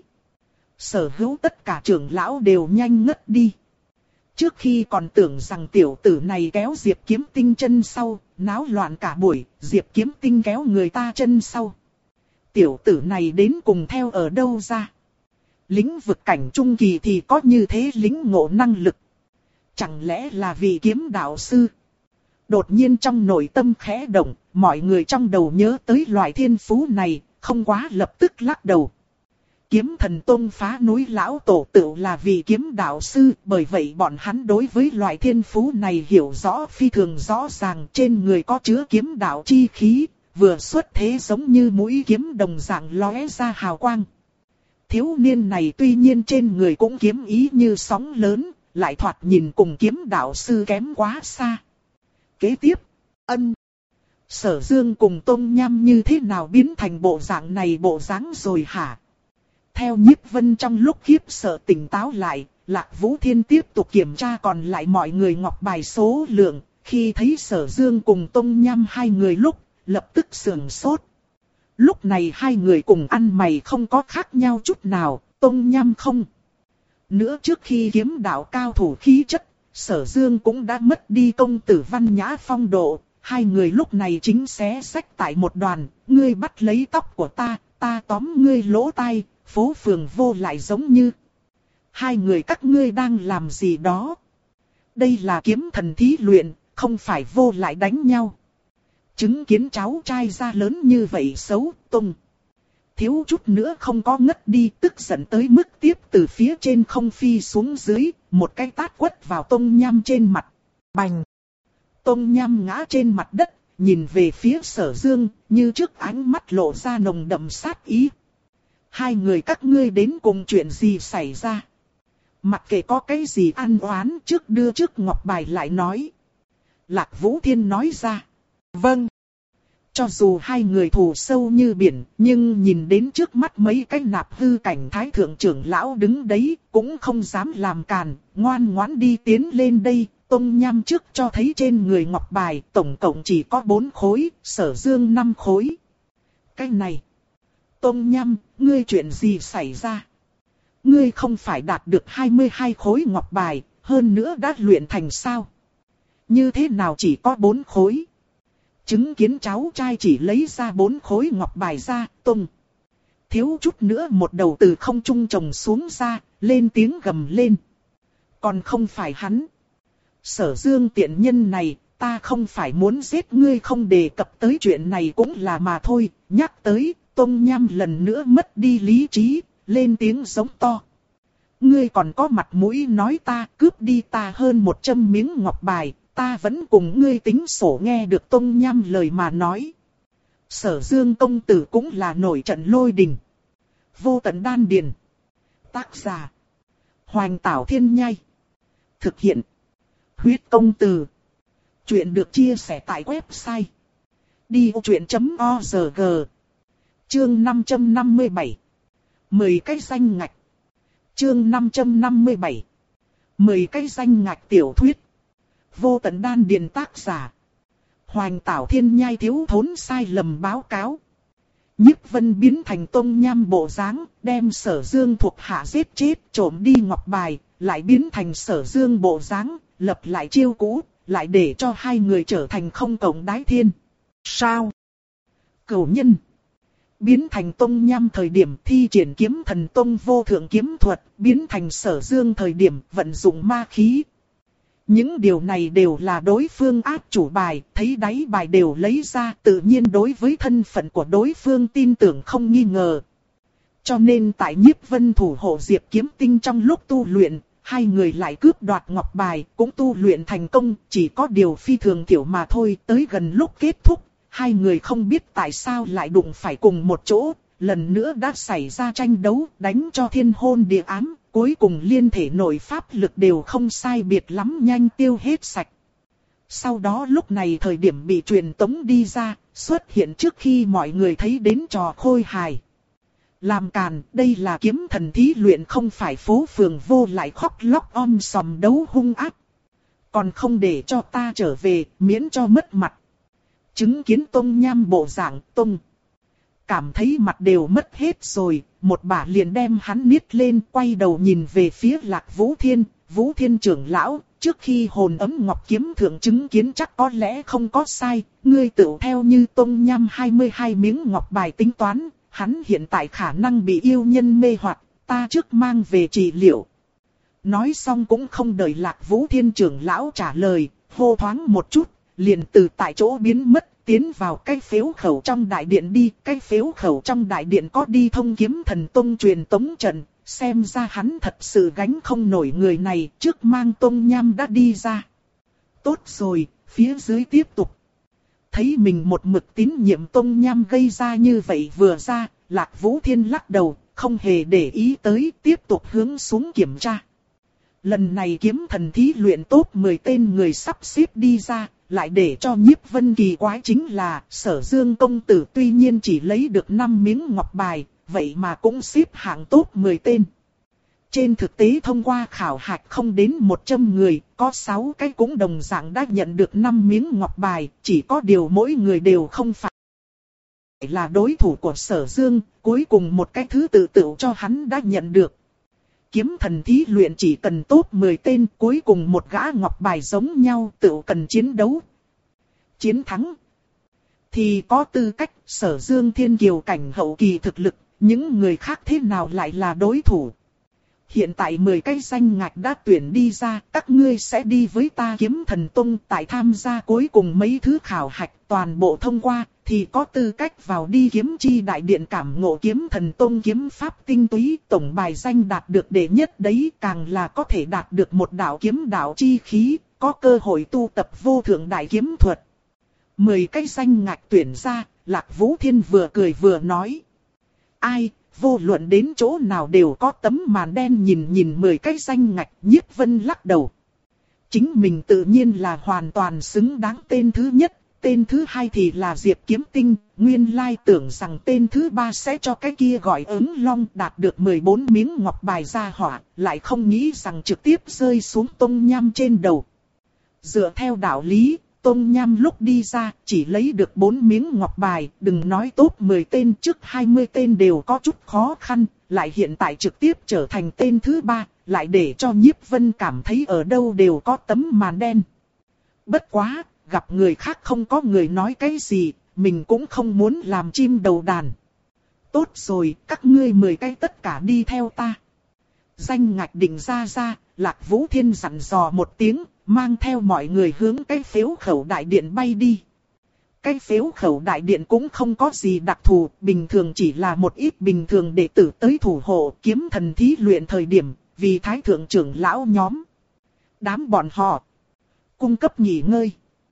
[SPEAKER 1] sở hữu tất cả trưởng lão đều nhanh ngất đi. Trước khi còn tưởng rằng tiểu tử này kéo Diệp Kiếm Tinh chân sau, náo loạn cả buổi, Diệp Kiếm Tinh kéo người ta chân sau. Tiểu tử này đến cùng theo ở đâu ra? Lĩnh vực cảnh trung kỳ thì có như thế lĩnh ngộ năng lực. Chẳng lẽ là vị kiếm đạo sư? Đột nhiên trong nội tâm khẽ động, mọi người trong đầu nhớ tới loại thiên phú này, không quá lập tức lắc đầu. Kiếm Thần Tông phá núi lão tổ tựu là vị kiếm đạo sư, bởi vậy bọn hắn đối với loại thiên phú này hiểu rõ phi thường rõ ràng, trên người có chứa kiếm đạo chi khí, vừa xuất thế giống như mũi kiếm đồng dạng lóe ra hào quang. Thiếu niên này tuy nhiên trên người cũng kiếm ý như sóng lớn, lại thoạt nhìn cùng kiếm đạo sư kém quá xa. Kế tiếp, ân. Sở Dương cùng Tông Nham như thế nào biến thành bộ dạng này bộ dáng rồi hả? Theo Nhiếp Vân trong lúc khiếp sợ tỉnh táo lại, Lạc Vũ Thiên tiếp tục kiểm tra còn lại mọi người ngọc bài số lượng, khi thấy Sở Dương cùng Tông Nham hai người lúc, lập tức sườn sốt. Lúc này hai người cùng ăn mày không có khác nhau chút nào, Tông Nham không. Nữa trước khi kiếm đạo cao thủ khí chất, Sở Dương cũng đã mất đi công tử văn nhã phong độ, hai người lúc này chính xé xách tại một đoàn, ngươi bắt lấy tóc của ta, ta tóm ngươi lỗ tai, phố phường vô lại giống như. Hai người các ngươi đang làm gì đó? Đây là kiếm thần thí luyện, không phải vô lại đánh nhau. Chứng kiến cháu trai ra lớn như vậy xấu, Tông thiếu chút nữa không có ngất đi, tức giận tới mức tiếp từ phía trên không phi xuống dưới, một cái tát quất vào Tông Nham trên mặt. Bành! Tông Nham ngã trên mặt đất, nhìn về phía Sở Dương, như trước ánh mắt lộ ra nồng đậm sát ý. Hai người các ngươi đến cùng chuyện gì xảy ra? Mặc kệ có cái gì ăn oán, trước đưa trước ngọc bài lại nói. Lạc Vũ Thiên nói ra. Vâng. Cho dù hai người thù sâu như biển, nhưng nhìn đến trước mắt mấy cái nạp hư cảnh thái thượng trưởng lão đứng đấy, cũng không dám làm càn, ngoan ngoãn đi tiến lên đây. Tông Nham trước cho thấy trên người ngọc bài, tổng cộng chỉ có bốn khối, Sở Dương năm khối. Cái này, Tông Nham, ngươi chuyện gì xảy ra? Ngươi không phải đạt được hai mươi hai khối ngọc bài, hơn nữa đã luyện thành sao? Như thế nào chỉ có bốn khối? Chứng kiến cháu trai chỉ lấy ra bốn khối ngọc bài ra, Tông thiếu chút nữa một đầu từ không trung trồng xuống ra, lên tiếng gầm lên. Còn không phải hắn. Sở Dương tiện nhân này, ta không phải muốn giết ngươi, không đề cập tới chuyện này cũng là mà thôi. Nhắc tới, Tông Nham lần nữa mất đi lý trí, lên tiếng giống to. Ngươi còn có mặt mũi nói ta cướp đi ta hơn một trăm miếng ngọc bài, ta vẫn cùng ngươi tính sổ. Nghe được Tông Nham lời mà nói. Sở Dương công tử cũng là nổi trận lôi đình. Vô tận đan điền. Tác giả. Hoành Tảo Thiên Nhai. Thực hiện. Huyết công từ. Chuyện được chia sẻ tại website đi vô chuyện chấm org. Chương năm trăm năm mươi bảy. mười cái danh ngạch. Chương năm trăm năm mươi bảy. mười cái danh ngạch tiểu thuyết. Vô tận đan điền tác giả. Hoành Tảo Thiên Nhai thiếu thốn sai lầm báo cáo. Nhiếp Vân biến thành Tông Nham bộ dáng, đem Sở Dương thuộc hạ giết chết, trộm đi ngọc bài, lại biến thành Sở Dương bộ dáng, lập lại chiêu cũ, lại để cho hai người trở thành không cộng đái thiên. Sao? Cửu nhân biến thành Tông Nham thời điểm thi triển kiếm thần tông vô thượng kiếm thuật, biến thành Sở Dương thời điểm vận dụng ma khí. Những điều này đều là đối phương áp chủ bài, thấy đáy bài đều lấy ra, tự nhiên đối với thân phận của đối phương tin tưởng không nghi ngờ. Cho nên tại Nhiếp Vân thủ hộ Diệp Kiếm Tinh trong lúc tu luyện, hai người lại cướp đoạt ngọc bài, cũng tu luyện thành công, chỉ có điều phi thường thiểu mà thôi. Tới gần lúc kết thúc, hai người không biết tại sao lại đụng phải cùng một chỗ, lần nữa đã xảy ra tranh đấu, đánh cho thiên hôn địa ám, cuối cùng liên thể nội pháp lực đều không sai biệt lắm nhanh tiêu hết sạch. Sau đó lúc này thời điểm bị truyền tống đi ra, xuất hiện trước khi mọi người thấy đến trò khôi hài. Làm càn, đây là kiếm thần thí luyện, không phải phố phường vô lại khóc lóc om sòm đấu hung ác. Còn không để cho ta trở về, miễn cho mất mặt. Chứng kiến Tông Nham bộ dạng, Tông cảm thấy mặt đều mất hết rồi, một bà liền đem hắn niết lên, quay đầu nhìn về phía Lạc Vũ Thiên. Vũ Thiên trưởng lão, trước khi hồn ấm ngọc kiếm thượng chứng kiến chắc có lẽ không có sai, ngươi tự theo như Tông Nham hai mươi hai miếng ngọc bài tính toán, hắn hiện tại khả năng bị yêu nhân mê hoặc, ta trước mang về trị liệu. Nói xong cũng không đợi Lạc Vũ Thiên trưởng lão trả lời, hô thoáng một chút, liền từ tại chỗ biến mất, tiến vào cái phếu khẩu trong đại điện đi. Cái phếu khẩu trong đại điện có đi thông Kiếm Thần Tông truyền tống trận, xem ra hắn thật sự gánh không nổi người này, trước mang Tông Nham đã đi ra. Tốt rồi, phía dưới tiếp tục. Thấy mình một mực tín nhiệm Tông Nham gây ra như vậy vừa ra, Lạc Vũ Thiên lắc đầu, không hề để ý tới, tiếp tục hướng xuống kiểm tra. Lần này kiếm thần thí luyện top mười tên người sắp xếp đi ra, lại để cho Nhiếp Vân kỳ quái chính là Sở Dương công tử tuy nhiên chỉ lấy được năm miếng ngọc bài, vậy mà cũng xếp hạng top mười tên. Trên thực tế thông qua khảo hạch không đến một trăm người, có sáu cái cũng đồng dạng đã nhận được năm miếng ngọc bài, chỉ có điều mỗi người đều không phải là đối thủ của Sở Dương, cuối cùng một cái thứ tự tự cho hắn đã nhận được. Kiếm thần thí luyện chỉ cần top mười tên, cuối cùng một gã ngọc bài giống nhau, tự cần chiến đấu. Chiến thắng thì có tư cách. Sở Dương thiên kiều cảnh hậu kỳ thực lực, những người khác thế nào lại là đối thủ. Hiện tại mười cái danh ngạch đã tuyển đi ra, các ngươi sẽ đi với ta Kiếm Thần Tông tại tham gia cuối cùng mấy thứ khảo hạch toàn bộ thông qua, thì có tư cách vào đi kiếm chi đại điện cảm ngộ Kiếm Thần Tông kiếm pháp tinh túy, tổng bài danh đạt được đệ nhất đấy, càng là có thể đạt được một đạo kiếm đạo chi khí, có cơ hội tu tập vô thượng đại kiếm thuật. Mười cái danh ngạch tuyển ra, Lạc Vũ Thiên vừa cười vừa nói. Ai, vô luận đến chỗ nào đều có tấm màn đen nhìn nhìn mười cái danh ngạch. Nhiếp Vân lắc đầu. Chính mình tự nhiên là hoàn toàn xứng đáng tên thứ nhất, tên thứ hai thì là Diệp Kiếm Tinh, nguyên lai tưởng rằng tên thứ ba sẽ cho cái kia gọi ứng long đạt được mười bốn miếng ngọc bài ra hỏa, lại không nghĩ rằng trực tiếp rơi xuống Tông Nham trên đầu. Dựa theo đạo lý, Tông Nham lúc đi ra chỉ lấy được bốn miếng ngọc bài, đừng nói top mười tên, trước hai mươi tên đều có chút khó khăn, lại hiện tại trực tiếp trở thành tên thứ ba, lại để cho Nhiếp Vân cảm thấy ở đâu đều có tấm màn đen. Bất quá, gặp người khác không có người nói cái gì, mình cũng không muốn làm chim đầu đàn. Tốt rồi, các ngươi mười cái tất cả đi theo ta. Danh ngạch định ra ra, Lạc Vũ Thiên dặn dò một tiếng, mang theo mọi người hướng cái phếu khẩu đại điện bay đi. Cái phếu khẩu đại điện cũng không có gì đặc thù, bình thường chỉ là một ít bình thường đệ tử tới thủ hộ kiếm thần thí luyện thời điểm, vì thái thượng trưởng lão nhóm. Đám bọn họ cung cấp nghỉ ngơi.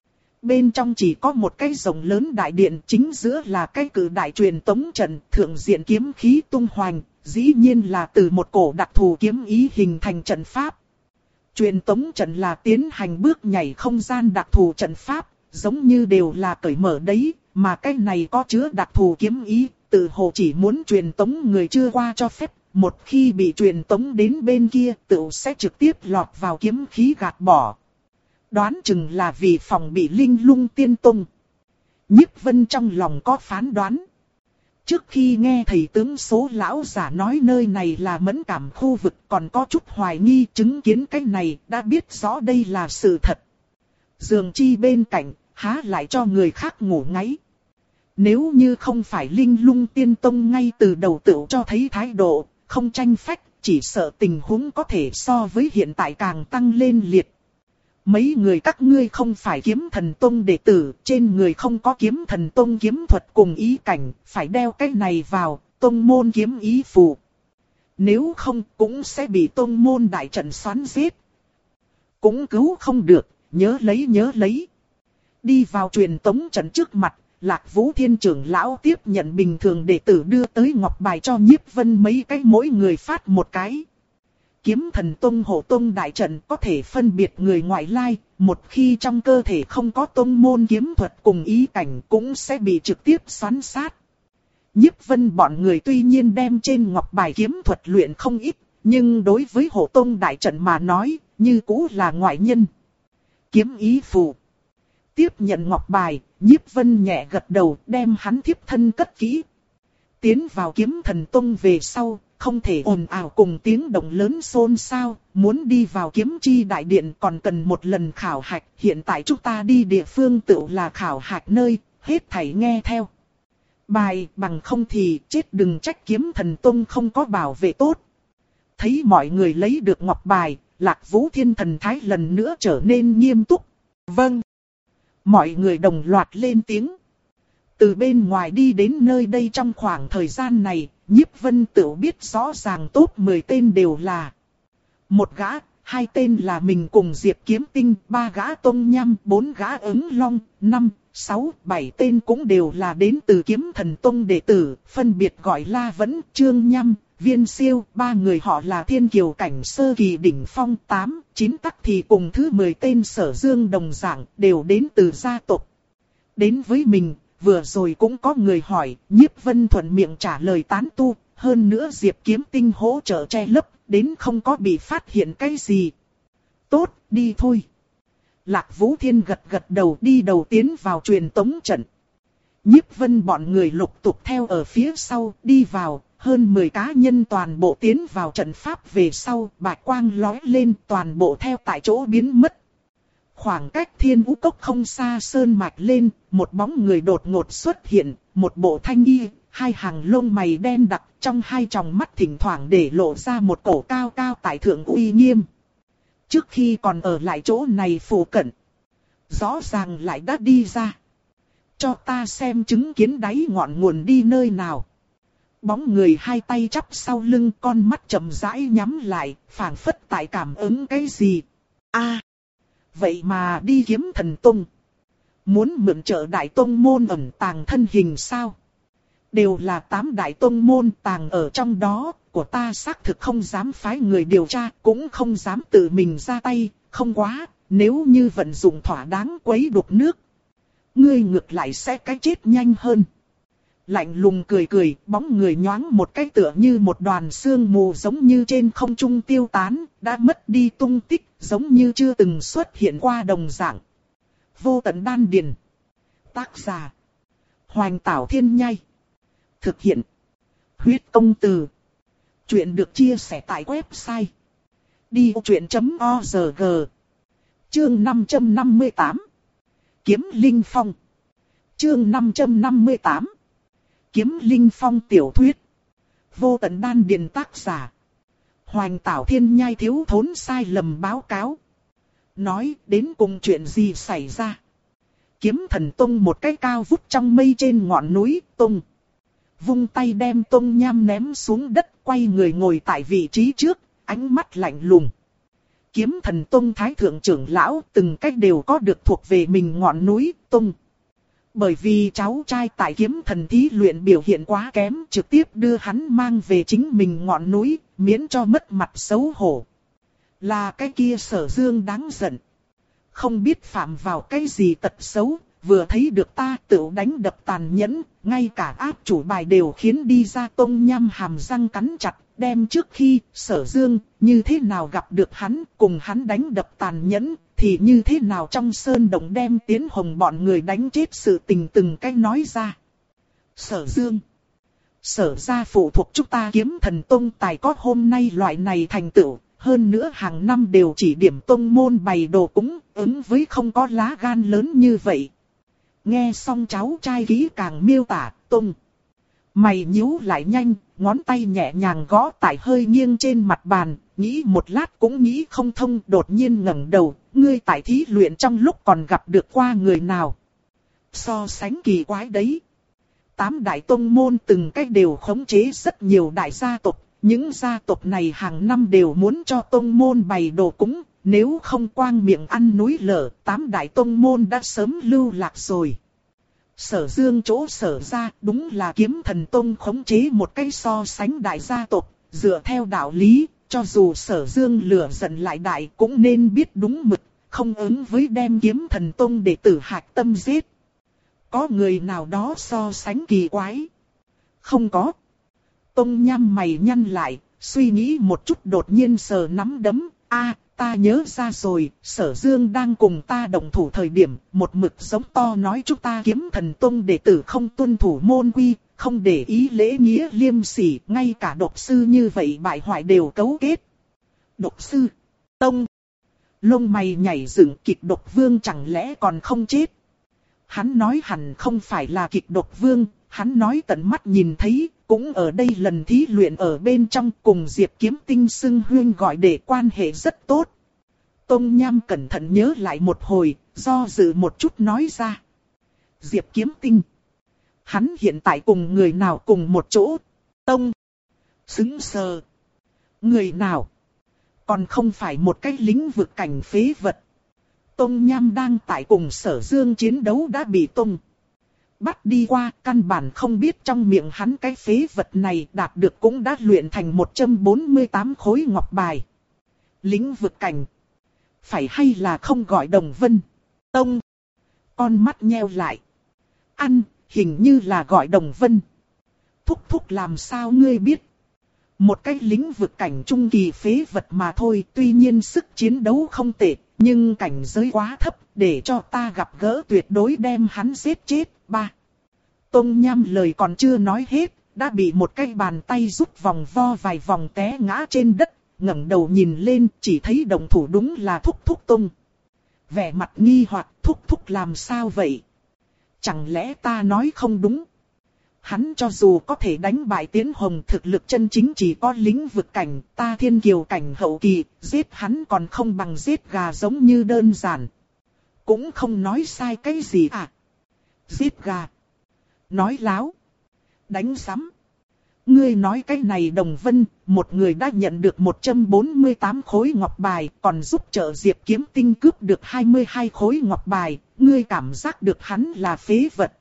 [SPEAKER 1] Bên trong chỉ có một cái rộng lớn đại điện, chính giữa là cái cử đại truyền tống trận, thượng diện kiếm khí tung hoành, dĩ nhiên là từ một cổ đặc thù kiếm ý hình thành trận pháp. Truyền tống trận là tiến hành bước nhảy không gian đặc thù trận pháp, giống như đều là cởi mở đấy, mà cái này có chứa đặc thù kiếm ý, tự hồ chỉ muốn truyền tống người chưa qua cho phép, một khi bị truyền tống đến bên kia, tự sẽ trực tiếp lọt vào kiếm khí gạt bỏ. Đoán chừng là vì phòng bị Linh Lung Tiên Tông. Nhiếp Vân trong lòng có phán đoán. Trước khi nghe thầy tướng số lão giả nói nơi này là mẫn cảm khu vực, còn có chút hoài nghi, chứng kiến cái này đã biết rõ đây là sự thật. Giường chi bên cạnh, há lại cho người khác ngủ ngáy. Nếu như không phải Linh Lung Tiên Tông ngay từ đầu tự cho thấy thái độ, không tranh phách, chỉ sợ tình huống có thể so với hiện tại càng tăng lên liệt. Mấy người các ngươi không phải Kiếm Thần Tông đệ tử, trên người không có Kiếm Thần Tông kiếm thuật cùng ý cảnh, phải đeo cái này vào, tông môn kiếm ý phù. Nếu không cũng sẽ bị tông môn đại trận xoắn giết. Cũng cứu không được, nhớ lấy nhớ lấy. Đi vào truyền tống trận trước mặt, Lạc Vũ Thiên trưởng lão tiếp nhận bình thường đệ tử đưa tới ngọc bài cho Nhiếp Vân mấy cái, mỗi người phát một cái. Kiếm Thần Tông hộ tông đại trận có thể phân biệt người ngoại lai, một khi trong cơ thể không có tông môn kiếm thuật cùng ý cảnh cũng sẽ bị trực tiếp xoắn sát. Nhiếp Vân bọn người tuy nhiên đem trên ngọc bài kiếm thuật luyện không ít, nhưng đối với hộ tông đại trận mà nói, như cũ là ngoại nhân. Kiếm ý phù. Tiếp nhận ngọc bài, Nhiếp Vân nhẹ gật đầu, đem hắn thiếp thân cất kỹ. Tiến vào Kiếm Thần Tông về sau, không thể ồn ào cùng tiếng động lớn xôn xao, muốn đi vào kiếm chi đại điện còn cần một lần khảo hạch, hiện tại chúng ta đi địa phương tự là khảo hạch nơi, hết thảy nghe theo. Bài bằng không thì chết, đừng trách Kiếm Thần Tông không có bảo vệ tốt. Thấy mọi người lấy được ngọc bài, Lạc Vũ Thiên thần thái lần nữa trở nên nghiêm túc. Vâng. Mọi người đồng loạt lên tiếng. Từ bên ngoài đi đến nơi đây trong khoảng thời gian này, Nhiếp Vân Tửu biết rõ ràng top mười tên đều là một gã, hai tên là mình cùng Diệp Kiếm Tinh, ba gã Tông Nham, bốn gã Ứng Long, năm, sáu, bảy tên cũng đều là đến từ Kiếm Thần Tông đệ tử, phân biệt gọi La Vẫn, Trương Nham, Viên Siêu, ba người họ là Thiên Kiều cảnh sơ kỳ đỉnh phong, tám, chín tắc thì cùng thứ mười tên Sở Dương đồng dạng, đều đến từ gia tộc. Đến với mình, vừa rồi cũng có người hỏi, Nhiếp Vân thuận miệng trả lời tán tu, hơn nữa Diệp Kiếm Tinh hỗ trợ che lấp, đến không có bị phát hiện cái gì. Tốt, đi thôi. Lạc Vũ Thiên gật gật đầu đi đầu tiến vào truyền tống trận. Nhiếp Vân bọn người lục tục theo ở phía sau, đi vào, hơn mười cá nhân toàn bộ tiến vào trận pháp về sau, bạch quang lóe lên toàn bộ theo tại chỗ biến mất. Khoảng cách Thiên Vũ Cốc không xa sơn mạch lên, một bóng người đột ngột xuất hiện, một bộ thanh y, hai hàng lông mày đen đặc, trong hai tròng mắt thỉnh thoảng để lộ ra một cổ cao cao tại thượng uy nghiêm. Trước khi còn ở lại chỗ này phủ cận, rõ ràng lại đã đi ra. Cho ta xem chứng kiến đáy ngọn nguồn đi nơi nào. Bóng người hai tay chắp sau lưng, con mắt chậm rãi nhắm lại, phảng phất tại cảm ứng cái gì. A, vậy mà đi Kiếm Thần Tông. Muốn mượn trợ đại tông môn ẩn tàng thân hình sao? Đều là tám đại tông môn tàng ở trong đó, của ta xác thực không dám phái người điều tra, cũng không dám tự mình ra tay, không quá, nếu như vận dụng thỏa đáng quấy đục nước. Ngươi ngược lại sẽ cái chết nhanh hơn. Lạnh lùng cười cười, bóng người nhoáng một cái tựa như một đoàn sương mù giống như trên không trung tiêu tán, đã mất đi tung tích, giống như chưa từng xuất hiện qua đồng dạng. Vô Tận Đan Điền. Tác giả: Hoành Tảo Thiên Nhai. Thực hiện: Huyết Công Từ. Chuyện được chia sẻ tại website đi ô chuyện chấm org. Chương năm trăm năm mươi tám. Kiếm Linh Phong. Chương năm trăm năm mươi tám. Kiếm Linh Phong tiểu thuyết. Vô Tận Đan Điền. Tác giả: Hoành Tảo Thiên Nhai. Thiếu thốn sai lầm báo cáo. Nói đến cùng chuyện gì xảy ra. Kiếm Thần Tông một cái cao vút trong mây trên ngọn núi. Tông vung tay đem Tông Nham ném xuống đất, quay người ngồi tại vị trí trước, ánh mắt lạnh lùng. Kiếm Thần Tông thái thượng trưởng lão từng cách đều có được thuộc về mình ngọn núi Tông. Bởi vì cháu trai tại Kiếm Thần thí luyện biểu hiện quá kém, trực tiếp đưa hắn mang về chính mình ngọn núi, miễn cho mất mặt xấu hổ. Là cái kia Sở Dương đáng giận. Không biết phạm vào cái gì tật xấu, vừa thấy được ta tự đánh đập tàn nhẫn, ngay cả áp chủ bài đều khiến đi ra. Tông Nham hàm răng cắn chặt, đem trước khi Sở Dương như thế nào gặp được hắn, cùng hắn đánh đập tàn nhẫn, thì như thế nào trong sơn động đem Tiến Hồng bọn người đánh chết sự tình từng cách nói ra. Sở Dương, Sở gia phụ thuộc chúng ta Kiếm Thần Tông tài có hôm nay loại này thành tựu. Hơn nữa hàng năm đều chỉ điểm tông môn bày đồ cúng, ứng với không có lá gan lớn như vậy. Nghe xong cháu trai kỹ càng miêu tả, Tông mày nhíu lại nhanh, ngón tay nhẹ nhàng gõ tại hơi nghiêng trên mặt bàn, nghĩ một lát cũng nghĩ không thông, đột nhiên ngẩng đầu, ngươi tại thí luyện trong lúc còn gặp được qua người nào? So sánh kỳ quái đấy. Tám đại tông môn từng cách đều khống chế rất nhiều đại gia tộc. Những gia tộc này hàng năm đều muốn cho tông môn bày đồ cúng, nếu không quang miệng ăn núi lở, tám đại tông môn đã sớm lưu lạc rồi. Sở Dương chỗ Sở ra đúng là Kiếm Thần Tông khống chế một cái so sánh đại gia tộc, dựa theo đạo lý, cho dù Sở Dương lửa giận lại đại cũng nên biết đúng mực, không ứng với đem Kiếm Thần Tông đệ tử hạch tâm giết. Có người nào đó so sánh kỳ quái? Không có. Tông Nham mày nhăn lại, suy nghĩ một chút đột nhiên sờ nắm đấm. A, ta nhớ ra rồi, Sở Dương đang cùng ta động thủ thời điểm, một mực giống to nói chúng ta Kiếm Thần Tông đệ tử không tuân thủ môn quy, không để ý lễ nghĩa liêm sỉ, ngay cả độc sư như vậy bại hoại đều cấu kết. Độc sư, Tông, lông mày nhảy dựng, Kịch Độc Vương chẳng lẽ còn không chết? Hắn nói hẳn không phải là Kịch Độc Vương, hắn nói tận mắt nhìn thấy. Cũng ở đây lần thí luyện ở bên trong cùng Diệp Kiếm Tinh xưng huyên gọi để quan hệ rất tốt. Tông Nham cẩn thận nhớ lại một hồi, do dự một chút nói ra. Diệp Kiếm Tinh. Hắn hiện tại cùng người nào cùng một chỗ? Tông. Xứng sờ. Người nào? Còn không phải một cái lĩnh vực cảnh phế vật. Tông Nham đang tại cùng Sở Dương chiến đấu đã bị Tông bắt đi qua, căn bản không biết trong miệng hắn cái phế vật này đạt được cũng đã luyện thành một trăm bốn mươi tám khối ngọc bài. Lĩnh vực cảnh. Phải hay là không gọi Đồng Vân? Tông. Con mắt nheo lại. Ăn, hình như là gọi Đồng Vân. Thúc thúc làm sao ngươi biết? Một cái lĩnh vực cảnh trung kỳ phế vật mà thôi, tuy nhiên sức chiến đấu không tệ, nhưng cảnh giới quá thấp, để cho ta gặp gỡ tuyệt đối đem hắn giết chết. Ba. Tông Nham lời còn chưa nói hết, đã bị một cái bàn tay rút vòng vo vài vòng té ngã trên đất, ngẩng đầu nhìn lên, chỉ thấy đồng thủ đúng là Thúc Thúc Tông. Vẻ mặt nghi hoặc, Thúc Thúc làm sao vậy? Chẳng lẽ ta nói không đúng? Hắn cho dù có thể đánh bại Tiến Hồng, thực lực chân chính chỉ có lĩnh vực cảnh, ta thiên kiều cảnh hậu kỳ, giết hắn còn không bằng giết gà giống như đơn giản. Cũng không nói sai cái gì à? Giết gà. Nói láo. Đánh sắm. Ngươi nói cái này Đồng Vân, một người đã nhận được một trăm bốn mươi tám khối ngọc bài, còn giúp trợ Diệp Kiếm Tinh cướp được hai mươi hai khối ngọc bài, ngươi cảm giác được hắn là phế vật.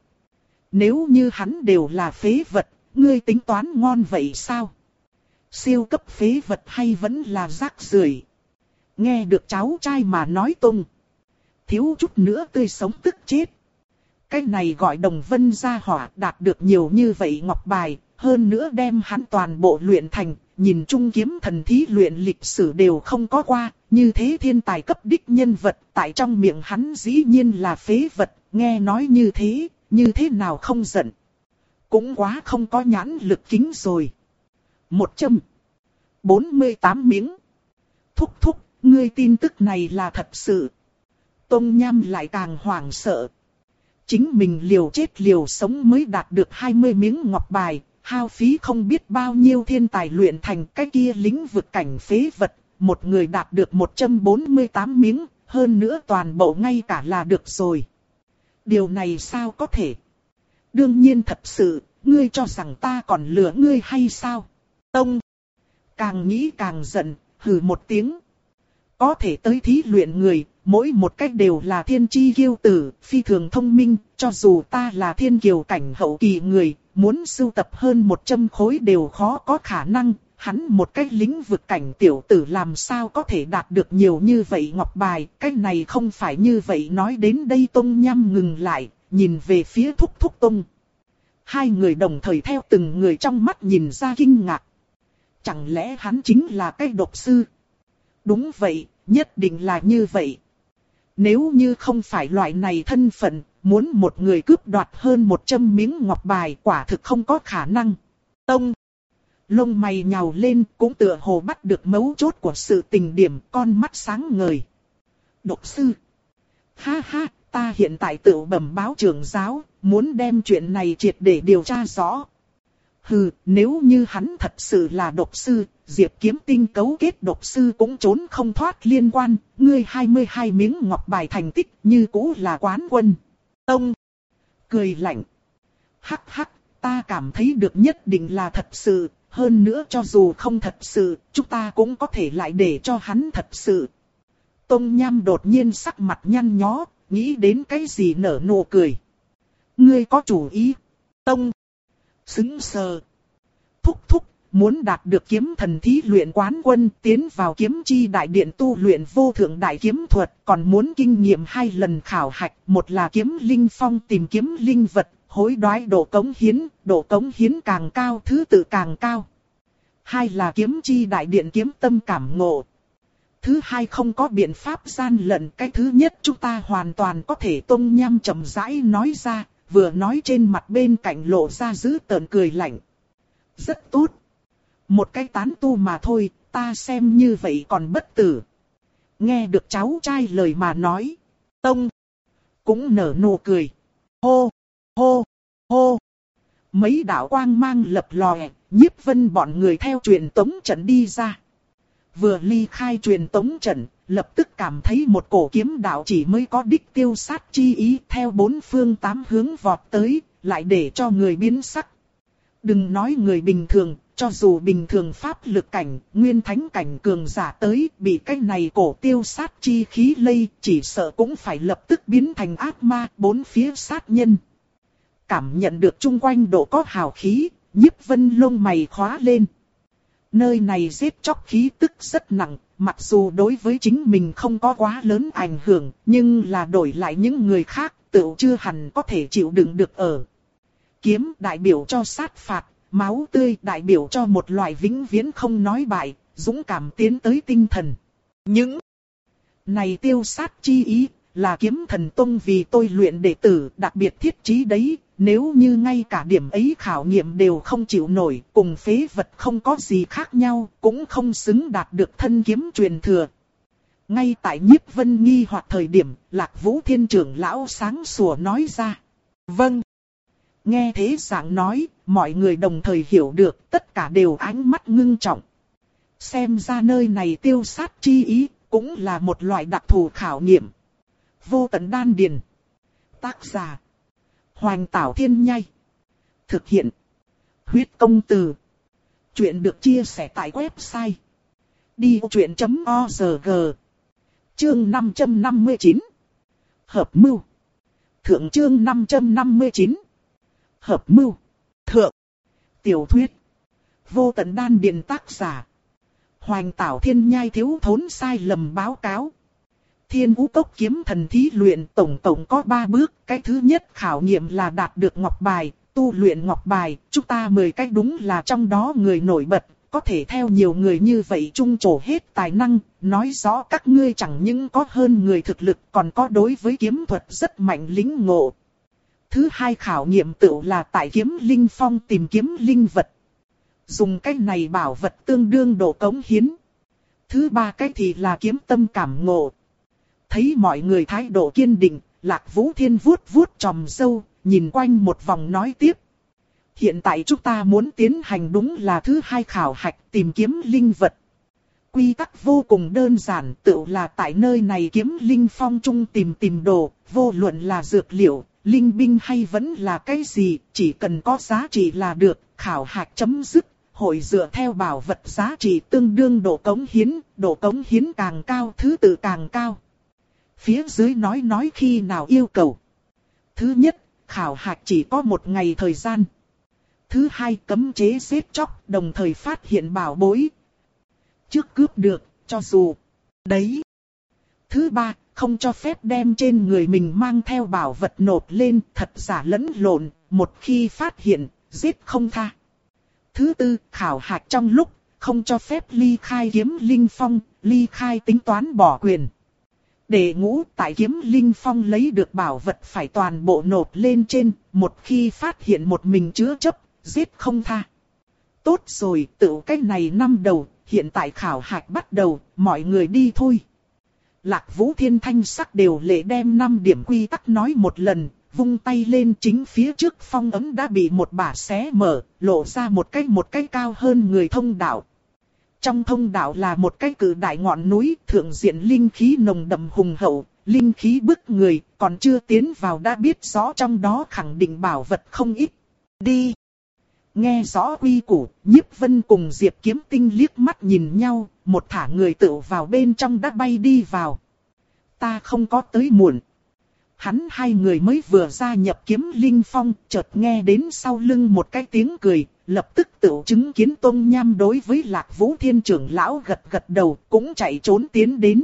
[SPEAKER 1] Nếu như hắn đều là phế vật, ngươi tính toán ngon vậy sao? Siêu cấp phế vật hay vẫn là rác rưởi? Nghe được cháu trai mà nói tung. Thiếu chút nữa tươi sống tức chết. Cái này gọi Đồng Vân gia hỏa đạt được nhiều như vậy ngọc bài, hơn nữa đem hắn toàn bộ luyện thành, nhìn chung kiếm thần thí luyện lịch sử đều không có qua, như thế thiên tài cấp đích nhân vật, tại trong miệng hắn dĩ nhiên là phế vật, nghe nói như thế, như thế nào không giận. Cũng quá không có nhãn lực kính rồi. một trăm bốn mươi tám miếng. Thúc thúc, ngươi tin tức này là thật sự. Tông Nham lại càng hoảng sợ. Chính mình liều chết liều sống mới đạt được hai mươi miếng ngọc bài, hao phí không biết bao nhiêu thiên tài luyện thành cái kia lĩnh vực cảnh phế vật, một người đạt được một trăm bốn mươi tám miếng, hơn nữa toàn bộ ngay cả là được rồi. Điều này sao có thể? Đương nhiên thật sự, ngươi cho rằng ta còn lừa ngươi hay sao? Tông. Càng nghĩ càng giận, hừ một tiếng. Có thể tới thí luyện người, mỗi một cách đều là thiên chi kiêu tử, phi thường thông minh, cho dù ta là thiên kiều cảnh hậu kỳ người, muốn sưu tập hơn một trăm khối đều khó có khả năng, hắn một cách lĩnh vực cảnh tiểu tử làm sao có thể đạt được nhiều như vậy ngọc bài, cách này không phải như vậy. Nói đến đây Tông Nham ngừng lại, nhìn về phía Thúc Thúc Tông. Hai người đồng thời theo từng người trong mắt nhìn ra kinh ngạc. Chẳng lẽ hắn chính là cái độc sư? Đúng vậy, nhất định là như vậy. Nếu như không phải loại này thân phận, muốn một người cướp đoạt hơn một trăm miếng ngọc bài quả thực không có khả năng. Tông. Lông mày nhào lên cũng tựa hồ bắt được mấu chốt của sự tình điểm, con mắt sáng ngời. Độc sư. Ha ha, ta hiện tại tự bẩm báo trưởng giáo, muốn đem chuyện này triệt để điều tra rõ. Hừ, nếu như hắn thật sự là độc sư, Diệp Kiếm Tinh cấu kết độc sư cũng trốn không thoát liên quan, ngươi hai mươi hai miếng ngọc bài thành tích như cũ là quán quân. Tông. Cười lạnh. Hắc hắc, ta cảm thấy được nhất định là thật sự, hơn nữa cho dù không thật sự, chúng ta cũng có thể lại để cho hắn thật sự. Tông Nham đột nhiên sắc mặt nhăn nhó, nghĩ đến cái gì nở nụ cười. Ngươi có chủ ý. Tông. Xứng sờ. Thúc thúc, muốn đạt được kiếm thần thí luyện quán quân, tiến vào kiếm chi đại điện tu luyện vô thượng đại kiếm thuật, còn muốn kinh nghiệm hai lần khảo hạch, một là kiếm linh phong tìm kiếm linh vật, hối đoái độ cống hiến, độ cống hiến càng cao thứ tự càng cao. Hai là kiếm chi đại điện kiếm tâm cảm ngộ. Thứ hai không có biện pháp gian lận, cái thứ nhất chúng ta hoàn toàn có thể. Tông Nham chậm rãi nói ra, vừa nói trên mặt bên cạnh lộ ra dữ tợn cười lạnh. Rất tốt. Một cái tán tu mà thôi, ta xem như vậy còn bất tử. Nghe được cháu trai lời mà nói. Tông. Cũng nở nụ cười. Hô, hô, hô. Mấy đạo quang mang lập lòe, Nhiếp Vân bọn người theo truyền tống trận đi ra. Vừa ly khai truyền tống trận, lập tức cảm thấy một cổ kiếm đạo chỉ mới có đích tiêu sát chi ý theo bốn phương tám hướng vọt tới, lại để cho người biến sắc. Đừng nói người bình thường, cho dù bình thường pháp lực cảnh, nguyên thánh cảnh cường giả tới, bị cái này cổ tiêu sát chi khí lây, chỉ sợ cũng phải lập tức biến thành ác ma, bốn phía sát nhân. Cảm nhận được chung quanh độ có hào khí, Nhiếp Vân lông mày khóa lên. Nơi này giết chóc khí tức rất nặng, mặc dù đối với chính mình không có quá lớn ảnh hưởng, nhưng là đổi lại những người khác, tựu chưa hẳn có thể chịu đựng được ở. Kiếm đại biểu cho sát phạt, máu tươi đại biểu cho một loại vĩnh viễn không nói bại, dũng cảm tiến tới tinh thần. Những này tiêu sát chi ý, là Kiếm Thần Tông vì tôi luyện đệ tử đặc biệt thiết trí đấy, nếu như ngay cả điểm ấy khảo nghiệm đều không chịu nổi, cùng phế vật không có gì khác nhau, cũng không xứng đạt được thân kiếm truyền thừa. Ngay tại Nhiếp Vân nghi hoặc thời điểm, Lạc Vũ Thiên trưởng lão sáng sủa nói ra. Vâng. Nghe thế dạng nói, mọi người đồng thời hiểu được, tất cả đều ánh mắt ngưng trọng. Xem ra nơi này tiêu sát chi ý, cũng là một loại đặc thù khảo nghiệm. Vô tận đan điền. Tác giả: Hoành Tảo Thiên Nhai. Thực hiện: Huyết Công Từ. Chuyện được chia sẻ tại website đi vô chuyện chấm org. Chương năm trăm năm mươi chín. Hợp mưu. Thượng chương năm trăm năm mươi chín. Hợp mưu. Thượng. Tiểu thuyết. Vô tận đan điền. Tác giả: Hoành Tảo Thiên Nhai. Thiếu thốn sai lầm báo cáo. Thiên Vũ Cốc kiếm thần thí luyện tổng tổng có ba bước. Cái thứ nhất khảo nghiệm là đạt được ngọc bài, tu luyện ngọc bài. Chúng ta mười cái đúng là trong đó người nổi bật, có thể theo nhiều người như vậy chung trổ hết tài năng. Nói rõ các ngươi chẳng những có hơn người thực lực, còn có đối với kiếm thuật rất mạnh lĩnh ngộ. Thứ hai khảo nghiệm tựu là tại kiếm linh phong tìm kiếm linh vật. Dùng cái này bảo vật tương đương độ cống hiến. Thứ ba cái thì là kiếm tâm cảm ngộ. Thấy mọi người thái độ kiên định, Lạc Vũ Thiên vuốt vuốt chòm râu, nhìn quanh một vòng nói tiếp. Hiện tại chúng ta muốn tiến hành đúng là thứ hai khảo hạch tìm kiếm linh vật. Quy tắc vô cùng đơn giản, tựu là tại nơi này kiếm linh phong trung tìm tìm đồ, vô luận là dược liệu, linh binh hay vẫn là cái gì, chỉ cần có giá trị là được, khảo hạch chấm dứt. Hội dựa theo bảo vật giá trị tương đương độ cống hiến, độ cống hiến càng cao thứ tự càng cao. Phía dưới nói nói khi nào yêu cầu. Thứ nhất, khảo hạch chỉ có một ngày thời gian. Thứ hai, cấm chế giết chóc, đồng thời phát hiện bảo bối. Trước cướp được, cho dù. Đấy. Thứ ba, không cho phép đem trên người mình mang theo bảo vật nộp lên, thật giả lẫn lộn, một khi phát hiện, giết không tha. Thứ tư, khảo hạch trong lúc, không cho phép ly khai kiếm linh phong, ly khai tính toán bỏ quyền. Đệ ngũ, tại kiếm linh phong lấy được bảo vật phải toàn bộ nộp lên trên, một khi phát hiện một mình chứa chấp, giết không tha. Tốt rồi, tự cái này năm đầu, hiện tại khảo hạch bắt đầu, mọi người đi thôi. Lạc Vũ Thiên thanh sắc đều lệ đem năm điểm quy tắc nói một lần, vung tay lên chính phía trước phong ấm đã bị một bả xé mở, lộ ra một cái một cái cao hơn người thông đạo. Trong thông đạo là một cái cự đại ngọn núi, thượng diện linh khí nồng đậm hùng hậu, linh khí bức người, còn chưa tiến vào đã biết rõ trong đó khẳng định bảo vật không ít. Đi! Nghe rõ quy củ, Nhiếp Vân cùng Diệp Kiếm Tinh liếc mắt nhìn nhau, một thả người tựu vào bên trong đã bay đi vào. Ta không có tới muộn. Hắn hai người mới vừa gia nhập kiếm linh phong, chợt nghe đến sau lưng một cái tiếng cười, lập tức tự chứng kiến Tôn Nham đối với Lạc Vũ Thiên trưởng lão gật gật đầu, cũng chạy trốn tiến đến.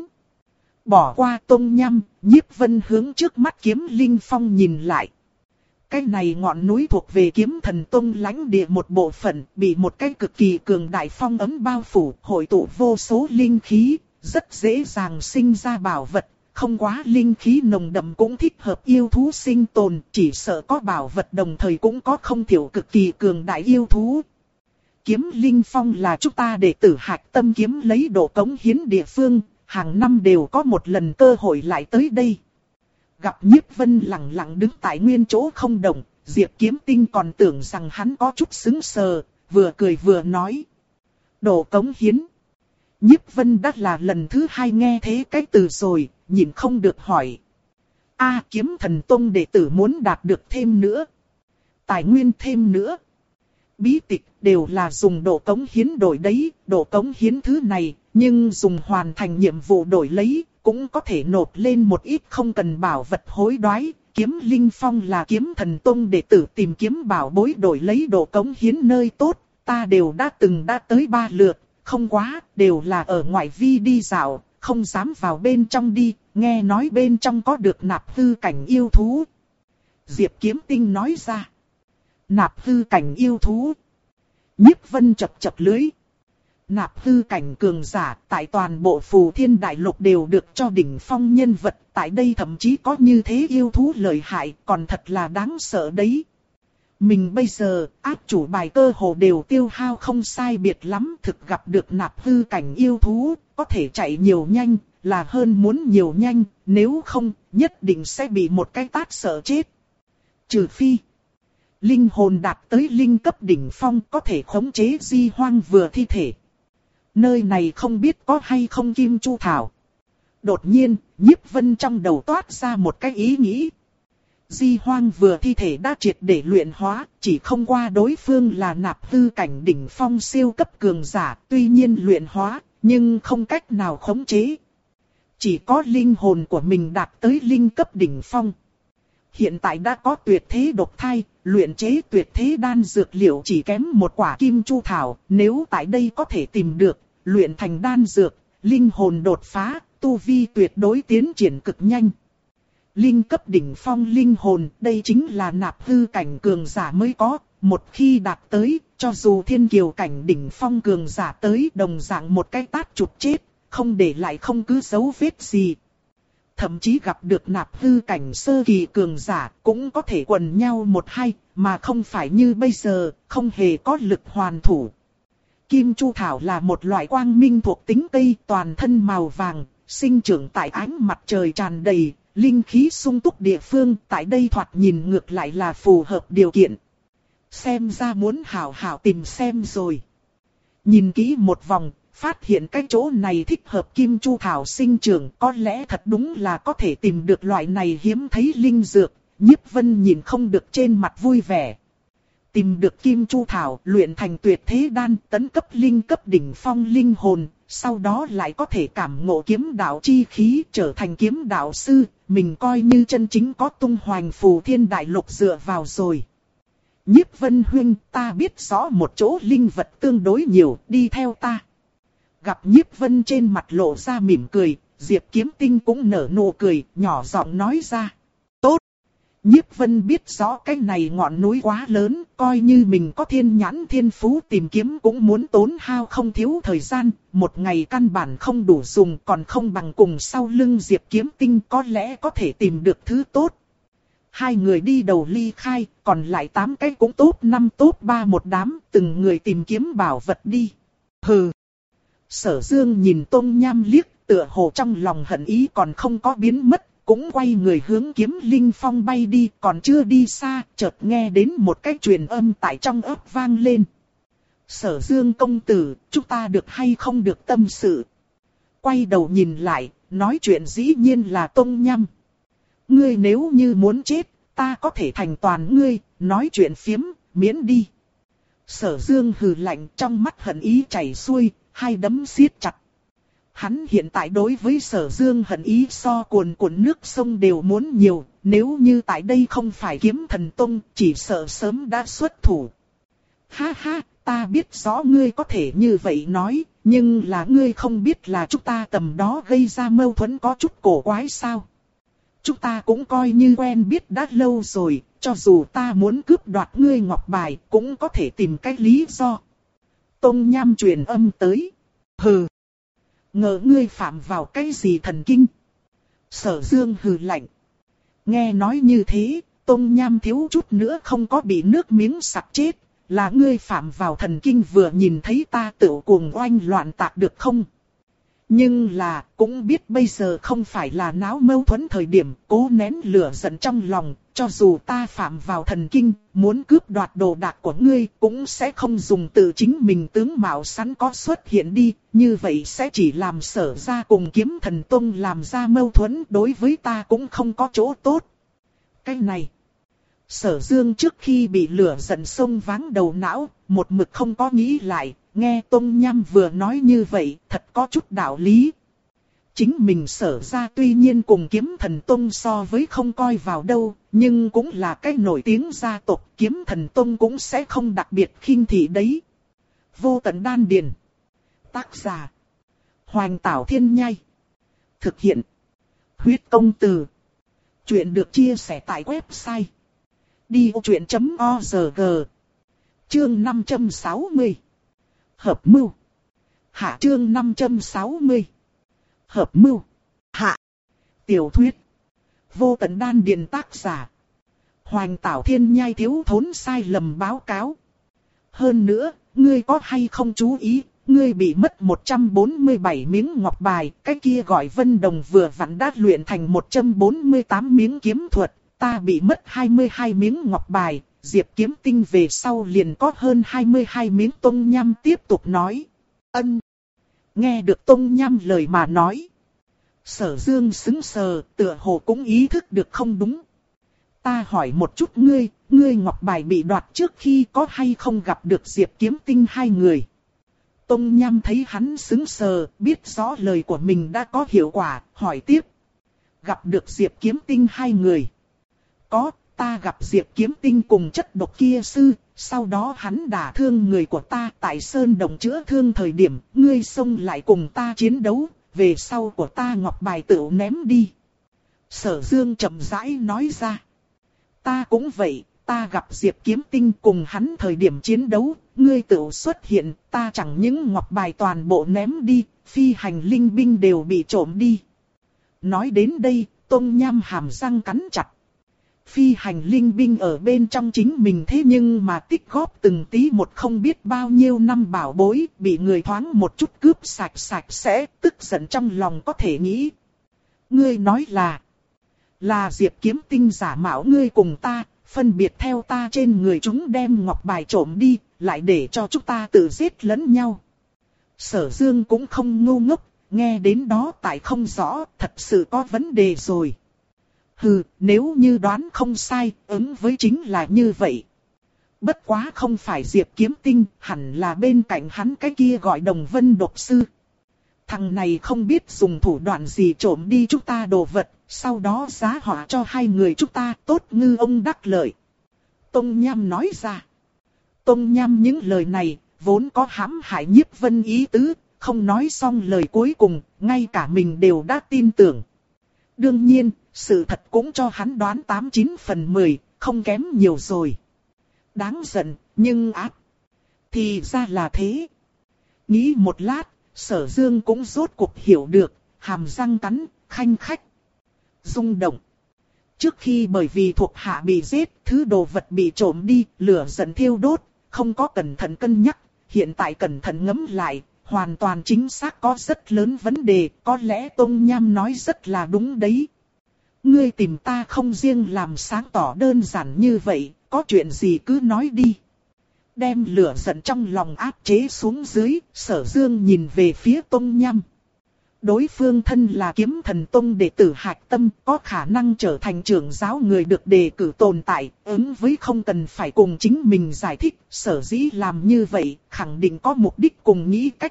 [SPEAKER 1] Bỏ qua Tôn Nham, Nhiếp Vân hướng trước mắt kiếm linh phong nhìn lại. Cái này ngọn núi thuộc về kiếm thần tông lãnh địa một bộ phận, bị một cái cực kỳ cường đại phong ấm bao phủ, hội tụ vô số linh khí, rất dễ dàng sinh ra bảo vật. Không quá linh khí nồng đậm cũng thích hợp yêu thú sinh tồn, chỉ sợ có bảo vật đồng thời cũng có không thiểu cực kỳ cường đại yêu thú. Kiếm linh phong là chúng ta đệ tử hạch tâm kiếm lấy độ cống hiến địa phương, hàng năm đều có một lần cơ hội lại tới đây. Gặp Nhiếp Vân lặng lặng đứng tại nguyên chỗ không động, Diệp Kiếm Tinh còn tưởng rằng hắn có chút sững sờ, vừa cười vừa nói. Độ cống hiến. Nhiếp Vân đã là lần thứ hai nghe thế cái từ rồi, nhìn không được hỏi. A Kiếm Thần Tông đệ tử muốn đạt được thêm nữa. tài nguyên thêm nữa. Bí tịch đều là dùng độ cống hiến đổi đấy, độ cống hiến thứ này, nhưng dùng hoàn thành nhiệm vụ đổi lấy, cũng có thể nộp lên một ít không cần bảo vật hối đoái. Kiếm Linh Phong là kiếm thần tông đệ tử tìm kiếm bảo bối đổi lấy độ cống hiến nơi tốt, ta đều đã từng đã tới ba lượt, không quá, đều là ở ngoại vi đi dạo, không dám vào bên trong đi, nghe nói bên trong có được nạp hư cảnh yêu thú. Diệp Kiếm Tinh nói ra. Nạp hư cảnh yêu thú. Nhiếp Vân chập chập lưới. Nạp hư cảnh cường giả tại toàn bộ Phù Thiên Đại Lục đều được cho đỉnh phong nhân vật. Tại đây thậm chí có như thế yêu thú lợi hại, còn thật là đáng sợ đấy. Mình bây giờ áp chủ bài cơ hồ đều tiêu hao không sai biệt lắm. Thực gặp được nạp hư cảnh yêu thú, có thể chạy nhiều nhanh, là hơn muốn nhiều nhanh. Nếu không, nhất định sẽ bị một cái tát sợ chết. Trừ phi linh hồn đạt tới linh cấp đỉnh phong có thể khống chế Di Hoang vừa thi thể. Nơi này không biết có hay không Kim Chu Thảo. Đột nhiên, Nhiếp Vân trong đầu toát ra một cái ý nghĩ. Di Hoang vừa thi thể đã triệt để luyện hóa, chỉ không qua đối phương là nạp hư cảnh đỉnh phong siêu cấp cường giả, tuy nhiên luyện hóa, nhưng không cách nào khống chế. Chỉ có linh hồn của mình đạt tới linh cấp đỉnh phong. Hiện tại đã có tuyệt thế độc thai, luyện chế tuyệt thế đan dược liệu chỉ kém một quả Kim Chu Thảo, nếu tại đây có thể tìm được, luyện thành đan dược, linh hồn đột phá, tu vi tuyệt đối tiến triển cực nhanh. Linh cấp đỉnh phong linh hồn, đây chính là nạp hư cảnh cường giả mới có, một khi đạt tới, cho dù thiên kiều cảnh đỉnh phong cường giả tới đồng dạng một cái tát chụp chết, không để lại không cứ dấu vết gì. Thậm chí gặp được nạp hư cảnh sơ kỳ cường giả cũng có thể quần nhau một hai, mà không phải như bây giờ, không hề có lực hoàn thủ. Kim Chu Thảo là một loại quang minh thuộc tính cây toàn thân màu vàng, sinh trưởng tại ánh mặt trời tràn đầy, linh khí sung túc địa phương, tại đây thoạt nhìn ngược lại là phù hợp điều kiện. Xem ra muốn hảo hảo tìm xem rồi. Nhìn kỹ một vòng, phát hiện cái chỗ này thích hợp Kim Chu Thảo sinh trưởng, có lẽ thật đúng là có thể tìm được loại này hiếm thấy linh dược. Nhiếp Vân nhìn không được trên mặt vui vẻ. Tìm được Kim Chu Thảo, luyện thành tuyệt thế đan, tấn cấp linh cấp đỉnh phong linh hồn, sau đó lại có thể cảm ngộ kiếm đạo chi khí, trở thành kiếm đạo sư, mình coi như chân chính có tung hoành Phù Thiên Đại Lục dựa vào rồi. Nhiếp Vân huynh, ta biết rõ một chỗ linh vật tương đối nhiều, đi theo ta. Gặp Nhiếp Vân trên mặt lộ ra mỉm cười, Diệp Kiếm Tinh cũng nở nụ cười, nhỏ giọng nói ra. Tốt! Nhiếp Vân biết rõ cái này ngọn núi quá lớn, coi như mình có thiên nhãn thiên phú tìm kiếm cũng muốn tốn hao không thiếu thời gian, một ngày căn bản không đủ dùng, còn không bằng cùng sau lưng Diệp Kiếm Tinh có lẽ có thể tìm được thứ tốt. Hai người đi đầu ly khai, còn lại tám cái cũng tốt năm tốt ba một đám, từng người tìm kiếm bảo vật đi. Hừ! Sở Dương nhìn Tôn Nham liếc, tựa hồ trong lòng hận ý còn không có biến mất. Cũng quay người hướng Kiếm Linh Phong bay đi, còn chưa đi xa, chợt nghe đến một cái truyền âm tại trong ấp vang lên. Sở Dương công tử, chúng ta được hay không được tâm sự? Quay đầu nhìn lại, nói chuyện dĩ nhiên là Tôn Nham. Ngươi nếu như muốn chết, ta có thể thành toàn ngươi, nói chuyện phiếm, miễn đi. Sở Dương hừ lạnh, trong mắt hận ý chảy xuôi, hai đấm siết chặt. Hắn hiện tại đối với Sở Dương hận ý so cuồn cuộn nước sông đều muốn nhiều, nếu như tại đây không phải Kiếm Thần Tông, chỉ sợ sớm đã xuất thủ. Ha ha, ta biết rõ ngươi có thể như vậy nói, nhưng là ngươi không biết là chúng ta tầm đó gây ra mâu thuẫn có chút cổ quái sao. Chúng ta cũng coi như quen biết đã lâu rồi, cho dù ta muốn cướp đoạt ngươi ngọc bài, cũng có thể tìm cái lý do. Tông Nham truyền âm tới. Hừ. Ngờ ngươi phạm vào cái gì thần kinh? Sở Dương hừ lạnh. Nghe nói như thế, Tôn Nham thiếu chút nữa không có bị nước miếng sặc chết. Là ngươi phạm vào thần kinh vừa nhìn thấy ta tự cuồng oanh loạn tạc được không? Nhưng là, cũng biết bây giờ không phải là náo mâu thuẫn thời điểm, cố nén lửa giận trong lòng, cho dù ta phạm vào thần kinh, muốn cướp đoạt đồ đạc của ngươi, cũng sẽ không dùng tự chính mình tướng mạo sẵn có xuất hiện đi, như vậy sẽ chỉ làm Sở ra cùng Kiếm Thần Tông làm ra mâu thuẫn, đối với ta cũng không có chỗ tốt. Cái này, Sở Dương trước khi bị lửa giận xông váng đầu não, một mực không có nghĩ lại, nghe Tông Nham vừa nói như vậy, thật có chút đạo lý. Chính mình Sở ra tuy nhiên cùng Kiếm Thần Tông so với không coi vào đâu, nhưng cũng là cái nổi tiếng gia tộc, Kiếm Thần Tông cũng sẽ không đặc biệt khinh thị đấy. Vô Tận Đan Điền. Tác giả: Hoành Tảo Thiên Nhai. Thực hiện: Huyết Công Từ. Chuyện được chia sẻ tại website đi ô chuyện chấm o rờ giê. Chương năm trăm sáu mươi. Hợp mưu. Hạ. Chương năm trăm sáu mươi. Hợp mưu. Hạ. Tiểu thuyết. Vô Tận Đan Điền. Tác giả: Hoành Tảo Thiên Nhai. Thiếu thốn sai lầm báo cáo. Hơn nữa, ngươi có hay không chú ý, ngươi bị mất một trăm bốn mươi bảy miếng ngọc bài, cái kia gọi Vân Đồng vừa vặn đã luyện thành một trăm bốn mươi tám miếng kiếm thuật, ta bị mất hai mươi hai miếng ngọc bài, Diệp Kiếm Tinh về sau liền có hơn hai mươi hai miếng. Tông Nham tiếp tục nói. Ân. Nghe được Tông Nham lời mà nói, Sở Dương sững sờ, tựa hồ cũng ý thức được không đúng. Ta hỏi một chút ngươi, ngươi ngọc bài bị đoạt trước khi có hay không gặp được Diệp Kiếm Tinh hai người? Tông Nham thấy hắn sững sờ, biết rõ lời của mình đã có hiệu quả, hỏi tiếp. Gặp được Diệp Kiếm Tinh hai người? Có, ta gặp Diệp Kiếm Tinh cùng chất độc kia sư, sau đó hắn đả thương người của ta tại Sơn Đồng chữa thương thời điểm, ngươi xông lại cùng ta chiến đấu, về sau của ta ngọc bài tự ném đi. Sở Dương chậm rãi nói ra. Ta cũng vậy, ta gặp Diệp Kiếm Tinh cùng hắn thời điểm chiến đấu, ngươi tự xuất hiện, ta chẳng những ngọc bài toàn bộ ném đi, phi hành linh binh đều bị trộm đi. Nói đến đây, Tông Nham hàm răng cắn chặt. Phi hành linh binh ở bên trong chính mình thế nhưng mà tích góp từng tí một không biết bao nhiêu năm bảo bối, bị người thoáng một chút cướp sạch sạch sẽ, tức giận trong lòng có thể nghĩ. Ngươi nói là, là Diệp Kiếm Tinh giả mạo ngươi cùng ta, phân biệt theo ta trên người chúng đem ngọc bài trộm đi, lại để cho chúng ta tự giết lẫn nhau. Sở Dương cũng không ngu ngốc, nghe đến đó tại không rõ, thật sự có vấn đề rồi. Hừ, nếu như đoán không sai, ứng với chính là như vậy. Bất quá không phải Diệp Kiếm Tinh, hẳn là bên cạnh hắn cái kia gọi Đồng Vân Độc Sư. Thằng này không biết dùng thủ đoạn gì trộm đi chúng ta đồ vật, sau đó giá họa cho hai người chúng ta, tốt ngư ông đắc lợi. Tông Nham nói ra. Tông Nham những lời này, vốn có hãm hại Nhiếp Vân ý tứ, không nói xong lời cuối cùng, ngay cả mình đều đã tin tưởng. Đương nhiên, sự thật cũng cho hắn đoán tám chín phần mười, không kém nhiều rồi. Đáng giận, nhưng ác. Thì ra là thế. Nghĩ một lát, Sở Dương cũng rốt cuộc hiểu được, hàm răng cắn, khanh khách. Rung động. Trước khi bởi vì thuộc hạ bị giết, thứ đồ vật bị trộm đi, lửa giận thiêu đốt, không có cẩn thận cân nhắc, hiện tại cẩn thận ngẫm lại, hoàn toàn chính xác có rất lớn vấn đề, có lẽ Tông Nham nói rất là đúng đấy. Ngươi tìm ta không riêng làm sáng tỏ đơn giản như vậy, có chuyện gì cứ nói đi. Đem lửa giận trong lòng áp chế xuống dưới, Sở Dương nhìn về phía Tông Nham. Đối phương thân là Kiếm Thần Tông đệ tử hạch tâm, có khả năng trở thành trưởng giáo người được đề cử tồn tại, ứng với không cần phải cùng chính mình giải thích, sở dĩ làm như vậy, khẳng định có mục đích cùng nghĩ cách.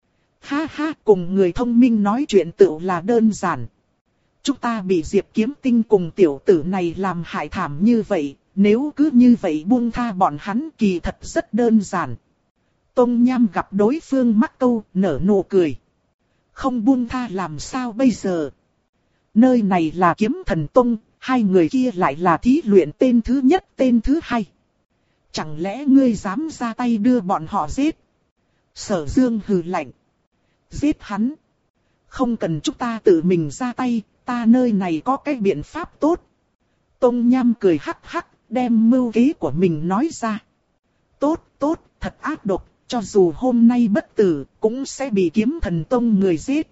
[SPEAKER 1] Ha ha, cùng người thông minh nói chuyện tự là đơn giản. Chúng ta bị Diệp Kiếm Tinh cùng tiểu tử này làm hại thảm như vậy, nếu cứ như vậy buông tha bọn hắn kỳ thật rất đơn giản. Tông Nham gặp đối phương mắc câu, nở nụ cười. Không buông tha làm sao bây giờ? Nơi này là Kiếm Thần Tông, hai người kia lại là thí luyện tên thứ nhất tên thứ hai. Chẳng lẽ ngươi dám ra tay đưa bọn họ giết? Sở Dương hừ lạnh. Giết hắn? Không cần chúng ta tự mình ra tay, ta nơi này có cái biện pháp tốt. Tông Nham cười hắc hắc, đem mưu kế của mình nói ra. Tốt, tốt, thật ác độc, cho dù hôm nay bất tử, cũng sẽ bị Kiếm Thần Tông người giết.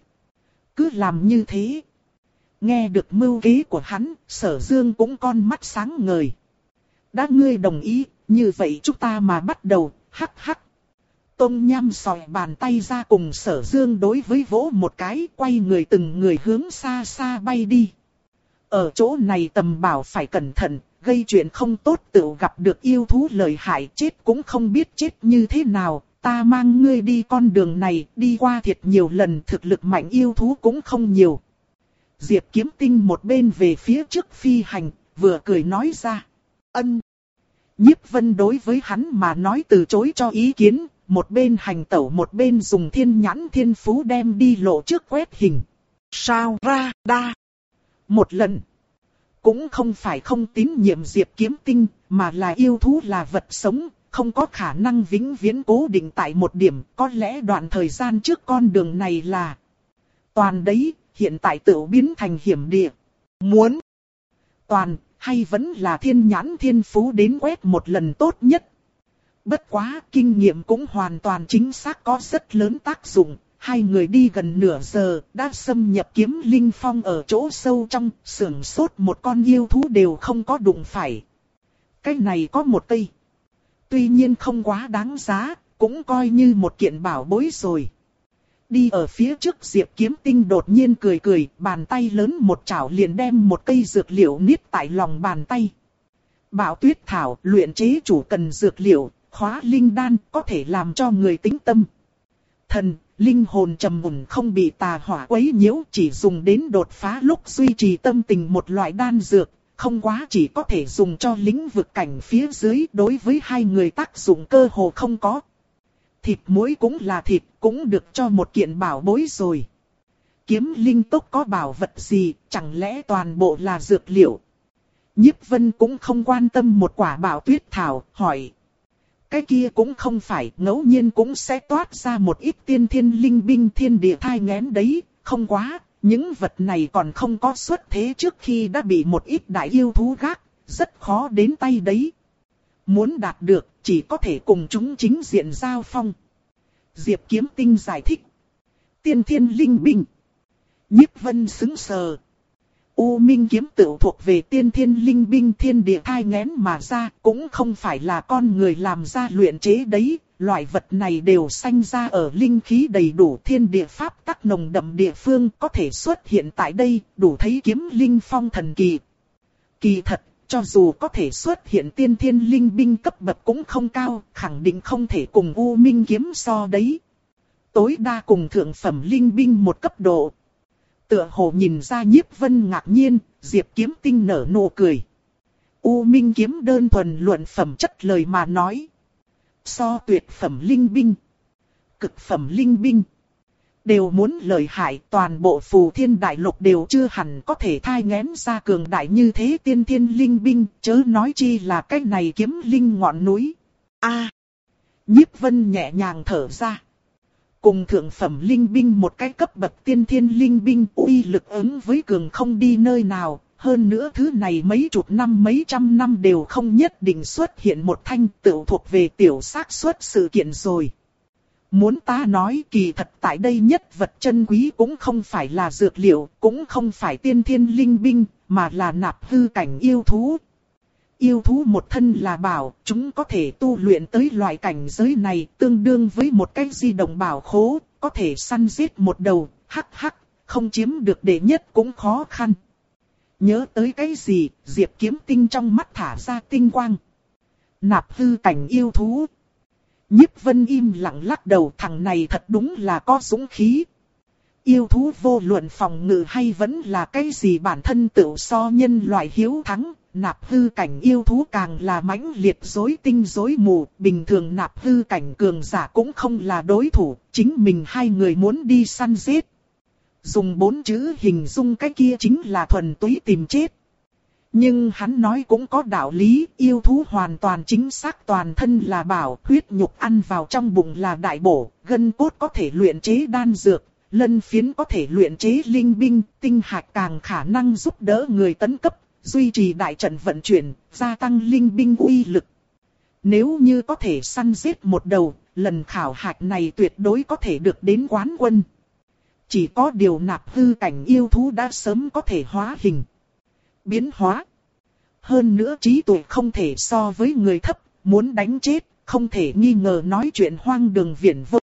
[SPEAKER 1] Cứ làm như thế. Nghe được mưu kế của hắn, Sở Dương cũng con mắt sáng ngời. Đã ngươi đồng ý, như vậy chúng ta mà bắt đầu, hắc hắc. Tông Nham sòi bàn tay ra cùng Sở Dương đối với vỗ một cái, quay người từng người hướng xa xa bay đi. Ở chỗ này tầm bảo phải cẩn thận, gây chuyện không tốt tự gặp được yêu thú lợi hại, chết cũng không biết chết như thế nào. Ta mang ngươi đi con đường này, đi qua thiệt nhiều lần, thực lực mạnh yêu thú cũng không nhiều. Diệp Kiếm Tinh một bên về phía trước phi hành, vừa cười nói ra. Ân. Nhiếp Vân đối với hắn mà nói từ chối cho ý kiến, một bên hành tẩu một bên dùng thiên nhãn thiên phú đem đi lộ trước quét hình. Sao ra đa. Một lần. Cũng không phải không tín nhiệm Diệp Kiếm Tinh, mà là yêu thú là vật sống, không có khả năng vĩnh viễn cố định tại một điểm. Có lẽ đoạn thời gian trước con đường này là toàn đấy, hiện tại tự biến thành hiểm địa. Muốn toàn hay vẫn là thiên nhãn thiên phú đến quét một lần tốt nhất. Bất quá kinh nghiệm cũng hoàn toàn chính xác có rất lớn tác dụng. Hai người đi gần nửa giờ đã xâm nhập kiếm linh phong ở chỗ sâu trong, sưởng sốt một con yêu thú đều không có đụng phải. Cái này có một cây. Tuy nhiên không quá đáng giá, cũng coi như một kiện bảo bối rồi. Đi ở phía trước Diệp Kiếm Tinh đột nhiên cười cười, bàn tay lớn một chảo liền đem một cây dược liệu niết tại lòng bàn tay. Bảo tuyết thảo luyện chế chủ cần dược liệu, khóa linh đan có thể làm cho người tĩnh tâm. Thần, linh hồn trầm mùn không bị tà hỏa quấy nhiễu, chỉ dùng đến đột phá lúc duy trì tâm tình một loại đan dược, không quá chỉ có thể dùng cho lĩnh vực cảnh phía dưới, đối với hai người tác dụng cơ hồ không có. Thịt muối cũng là thịt, cũng được cho một kiện bảo bối rồi. Kiếm linh tốc có bảo vật gì, chẳng lẽ toàn bộ là dược liệu? Nhiếp Vân cũng không quan tâm một quả bảo tuyết thảo, hỏi. Cái kia cũng không phải, ngẫu nhiên cũng sẽ toát ra một ít tiên thiên linh binh thiên địa thai nghén đấy, không quá, những vật này còn không có xuất thế trước khi đã bị một ít đại yêu thú gác, rất khó đến tay đấy. Muốn đạt được, chỉ có thể cùng chúng chính diện giao phong. Diệp Kiếm Tinh giải thích. Tiên thiên linh binh. Nhiếp Vân sững sờ. U Minh kiếm tự thuộc về tiên thiên linh binh thiên địa thai nghén mà ra, cũng không phải là con người làm ra luyện chế đấy. Loại vật này đều sanh ra ở linh khí đầy đủ thiên địa pháp tắc nồng đậm địa phương, có thể xuất hiện tại đây, đủ thấy kiếm linh phong thần kỳ. Kỳ thật, cho dù có thể xuất hiện tiên thiên linh binh cấp bậc cũng không cao, khẳng định không thể cùng U Minh kiếm so đấy. Tối đa cùng thượng phẩm linh binh một cấp độ. Tựa hồ nhìn ra Nhiếp Vân ngạc nhiên, Diệp Kiếm Tinh nở nụ cười. U Minh kiếm đơn thuần luận phẩm chất lời mà nói. So tuyệt phẩm linh binh, cực phẩm linh binh đều muốn lợi hại, toàn bộ phù thiên đại lục đều chưa hẳn có thể thai nghén ra cường đại như thế tiên thiên linh binh, chớ nói chi là cái này kiếm linh ngọn núi. A, à, Nhiếp Vân nhẹ nhàng thở ra. Cùng thượng phẩm linh binh một cái cấp bậc tiên thiên linh binh uy lực ứng với cường không đi nơi nào. Hơn nữa thứ này mấy chục năm mấy trăm năm đều không nhất định xuất hiện một thanh, tự thuộc về tiểu xác suất sự kiện rồi. Muốn ta nói kỳ thật tại đây nhất vật chân quý cũng không phải là dược liệu, cũng không phải tiên thiên linh binh, mà là nạp hư cảnh yêu thú. Yêu thú một thân là bảo, chúng có thể tu luyện tới loại cảnh giới này, tương đương với một cái di động bảo khố, có thể săn giết một đầu, hắc hắc, không chiếm được đệ nhất cũng khó khăn. Nhớ tới cái gì, Diệp Kiếm Tinh trong mắt thả ra tinh quang. Nạp hư cảnh yêu thú. Nhiếp Vân im lặng lắc đầu, thằng này thật đúng là có dũng khí. Yêu thú vô luận phòng ngự hay vẫn là cái gì bản thân tự so nhân loại hiếu thắng. Nạp hư cảnh yêu thú càng là mãnh liệt rối tinh rối mù, bình thường nạp hư cảnh cường giả cũng không là đối thủ, chính mình hai người muốn đi săn giết. Dùng bốn chữ hình dung cái kia chính là thuần túy tìm chết. Nhưng hắn nói cũng có đạo lý, yêu thú hoàn toàn chính xác toàn thân là bảo, huyết nhục ăn vào trong bụng là đại bổ, gân cốt có thể luyện chế đan dược, lân phiến có thể luyện chế linh binh, tinh hạch càng khả năng giúp đỡ người tấn cấp, duy trì đại trận vận chuyển, gia tăng linh binh uy lực. Nếu như có thể săn giết một đầu, lần khảo hạch này tuyệt đối có thể được đến quán quân. Chỉ có điều nạp hư cảnh yêu thú đã sớm có thể hóa hình, biến hóa. Hơn nữa trí tuệ không thể so với người thấp, muốn đánh chết, không thể nghi ngờ nói chuyện hoang đường viển vông.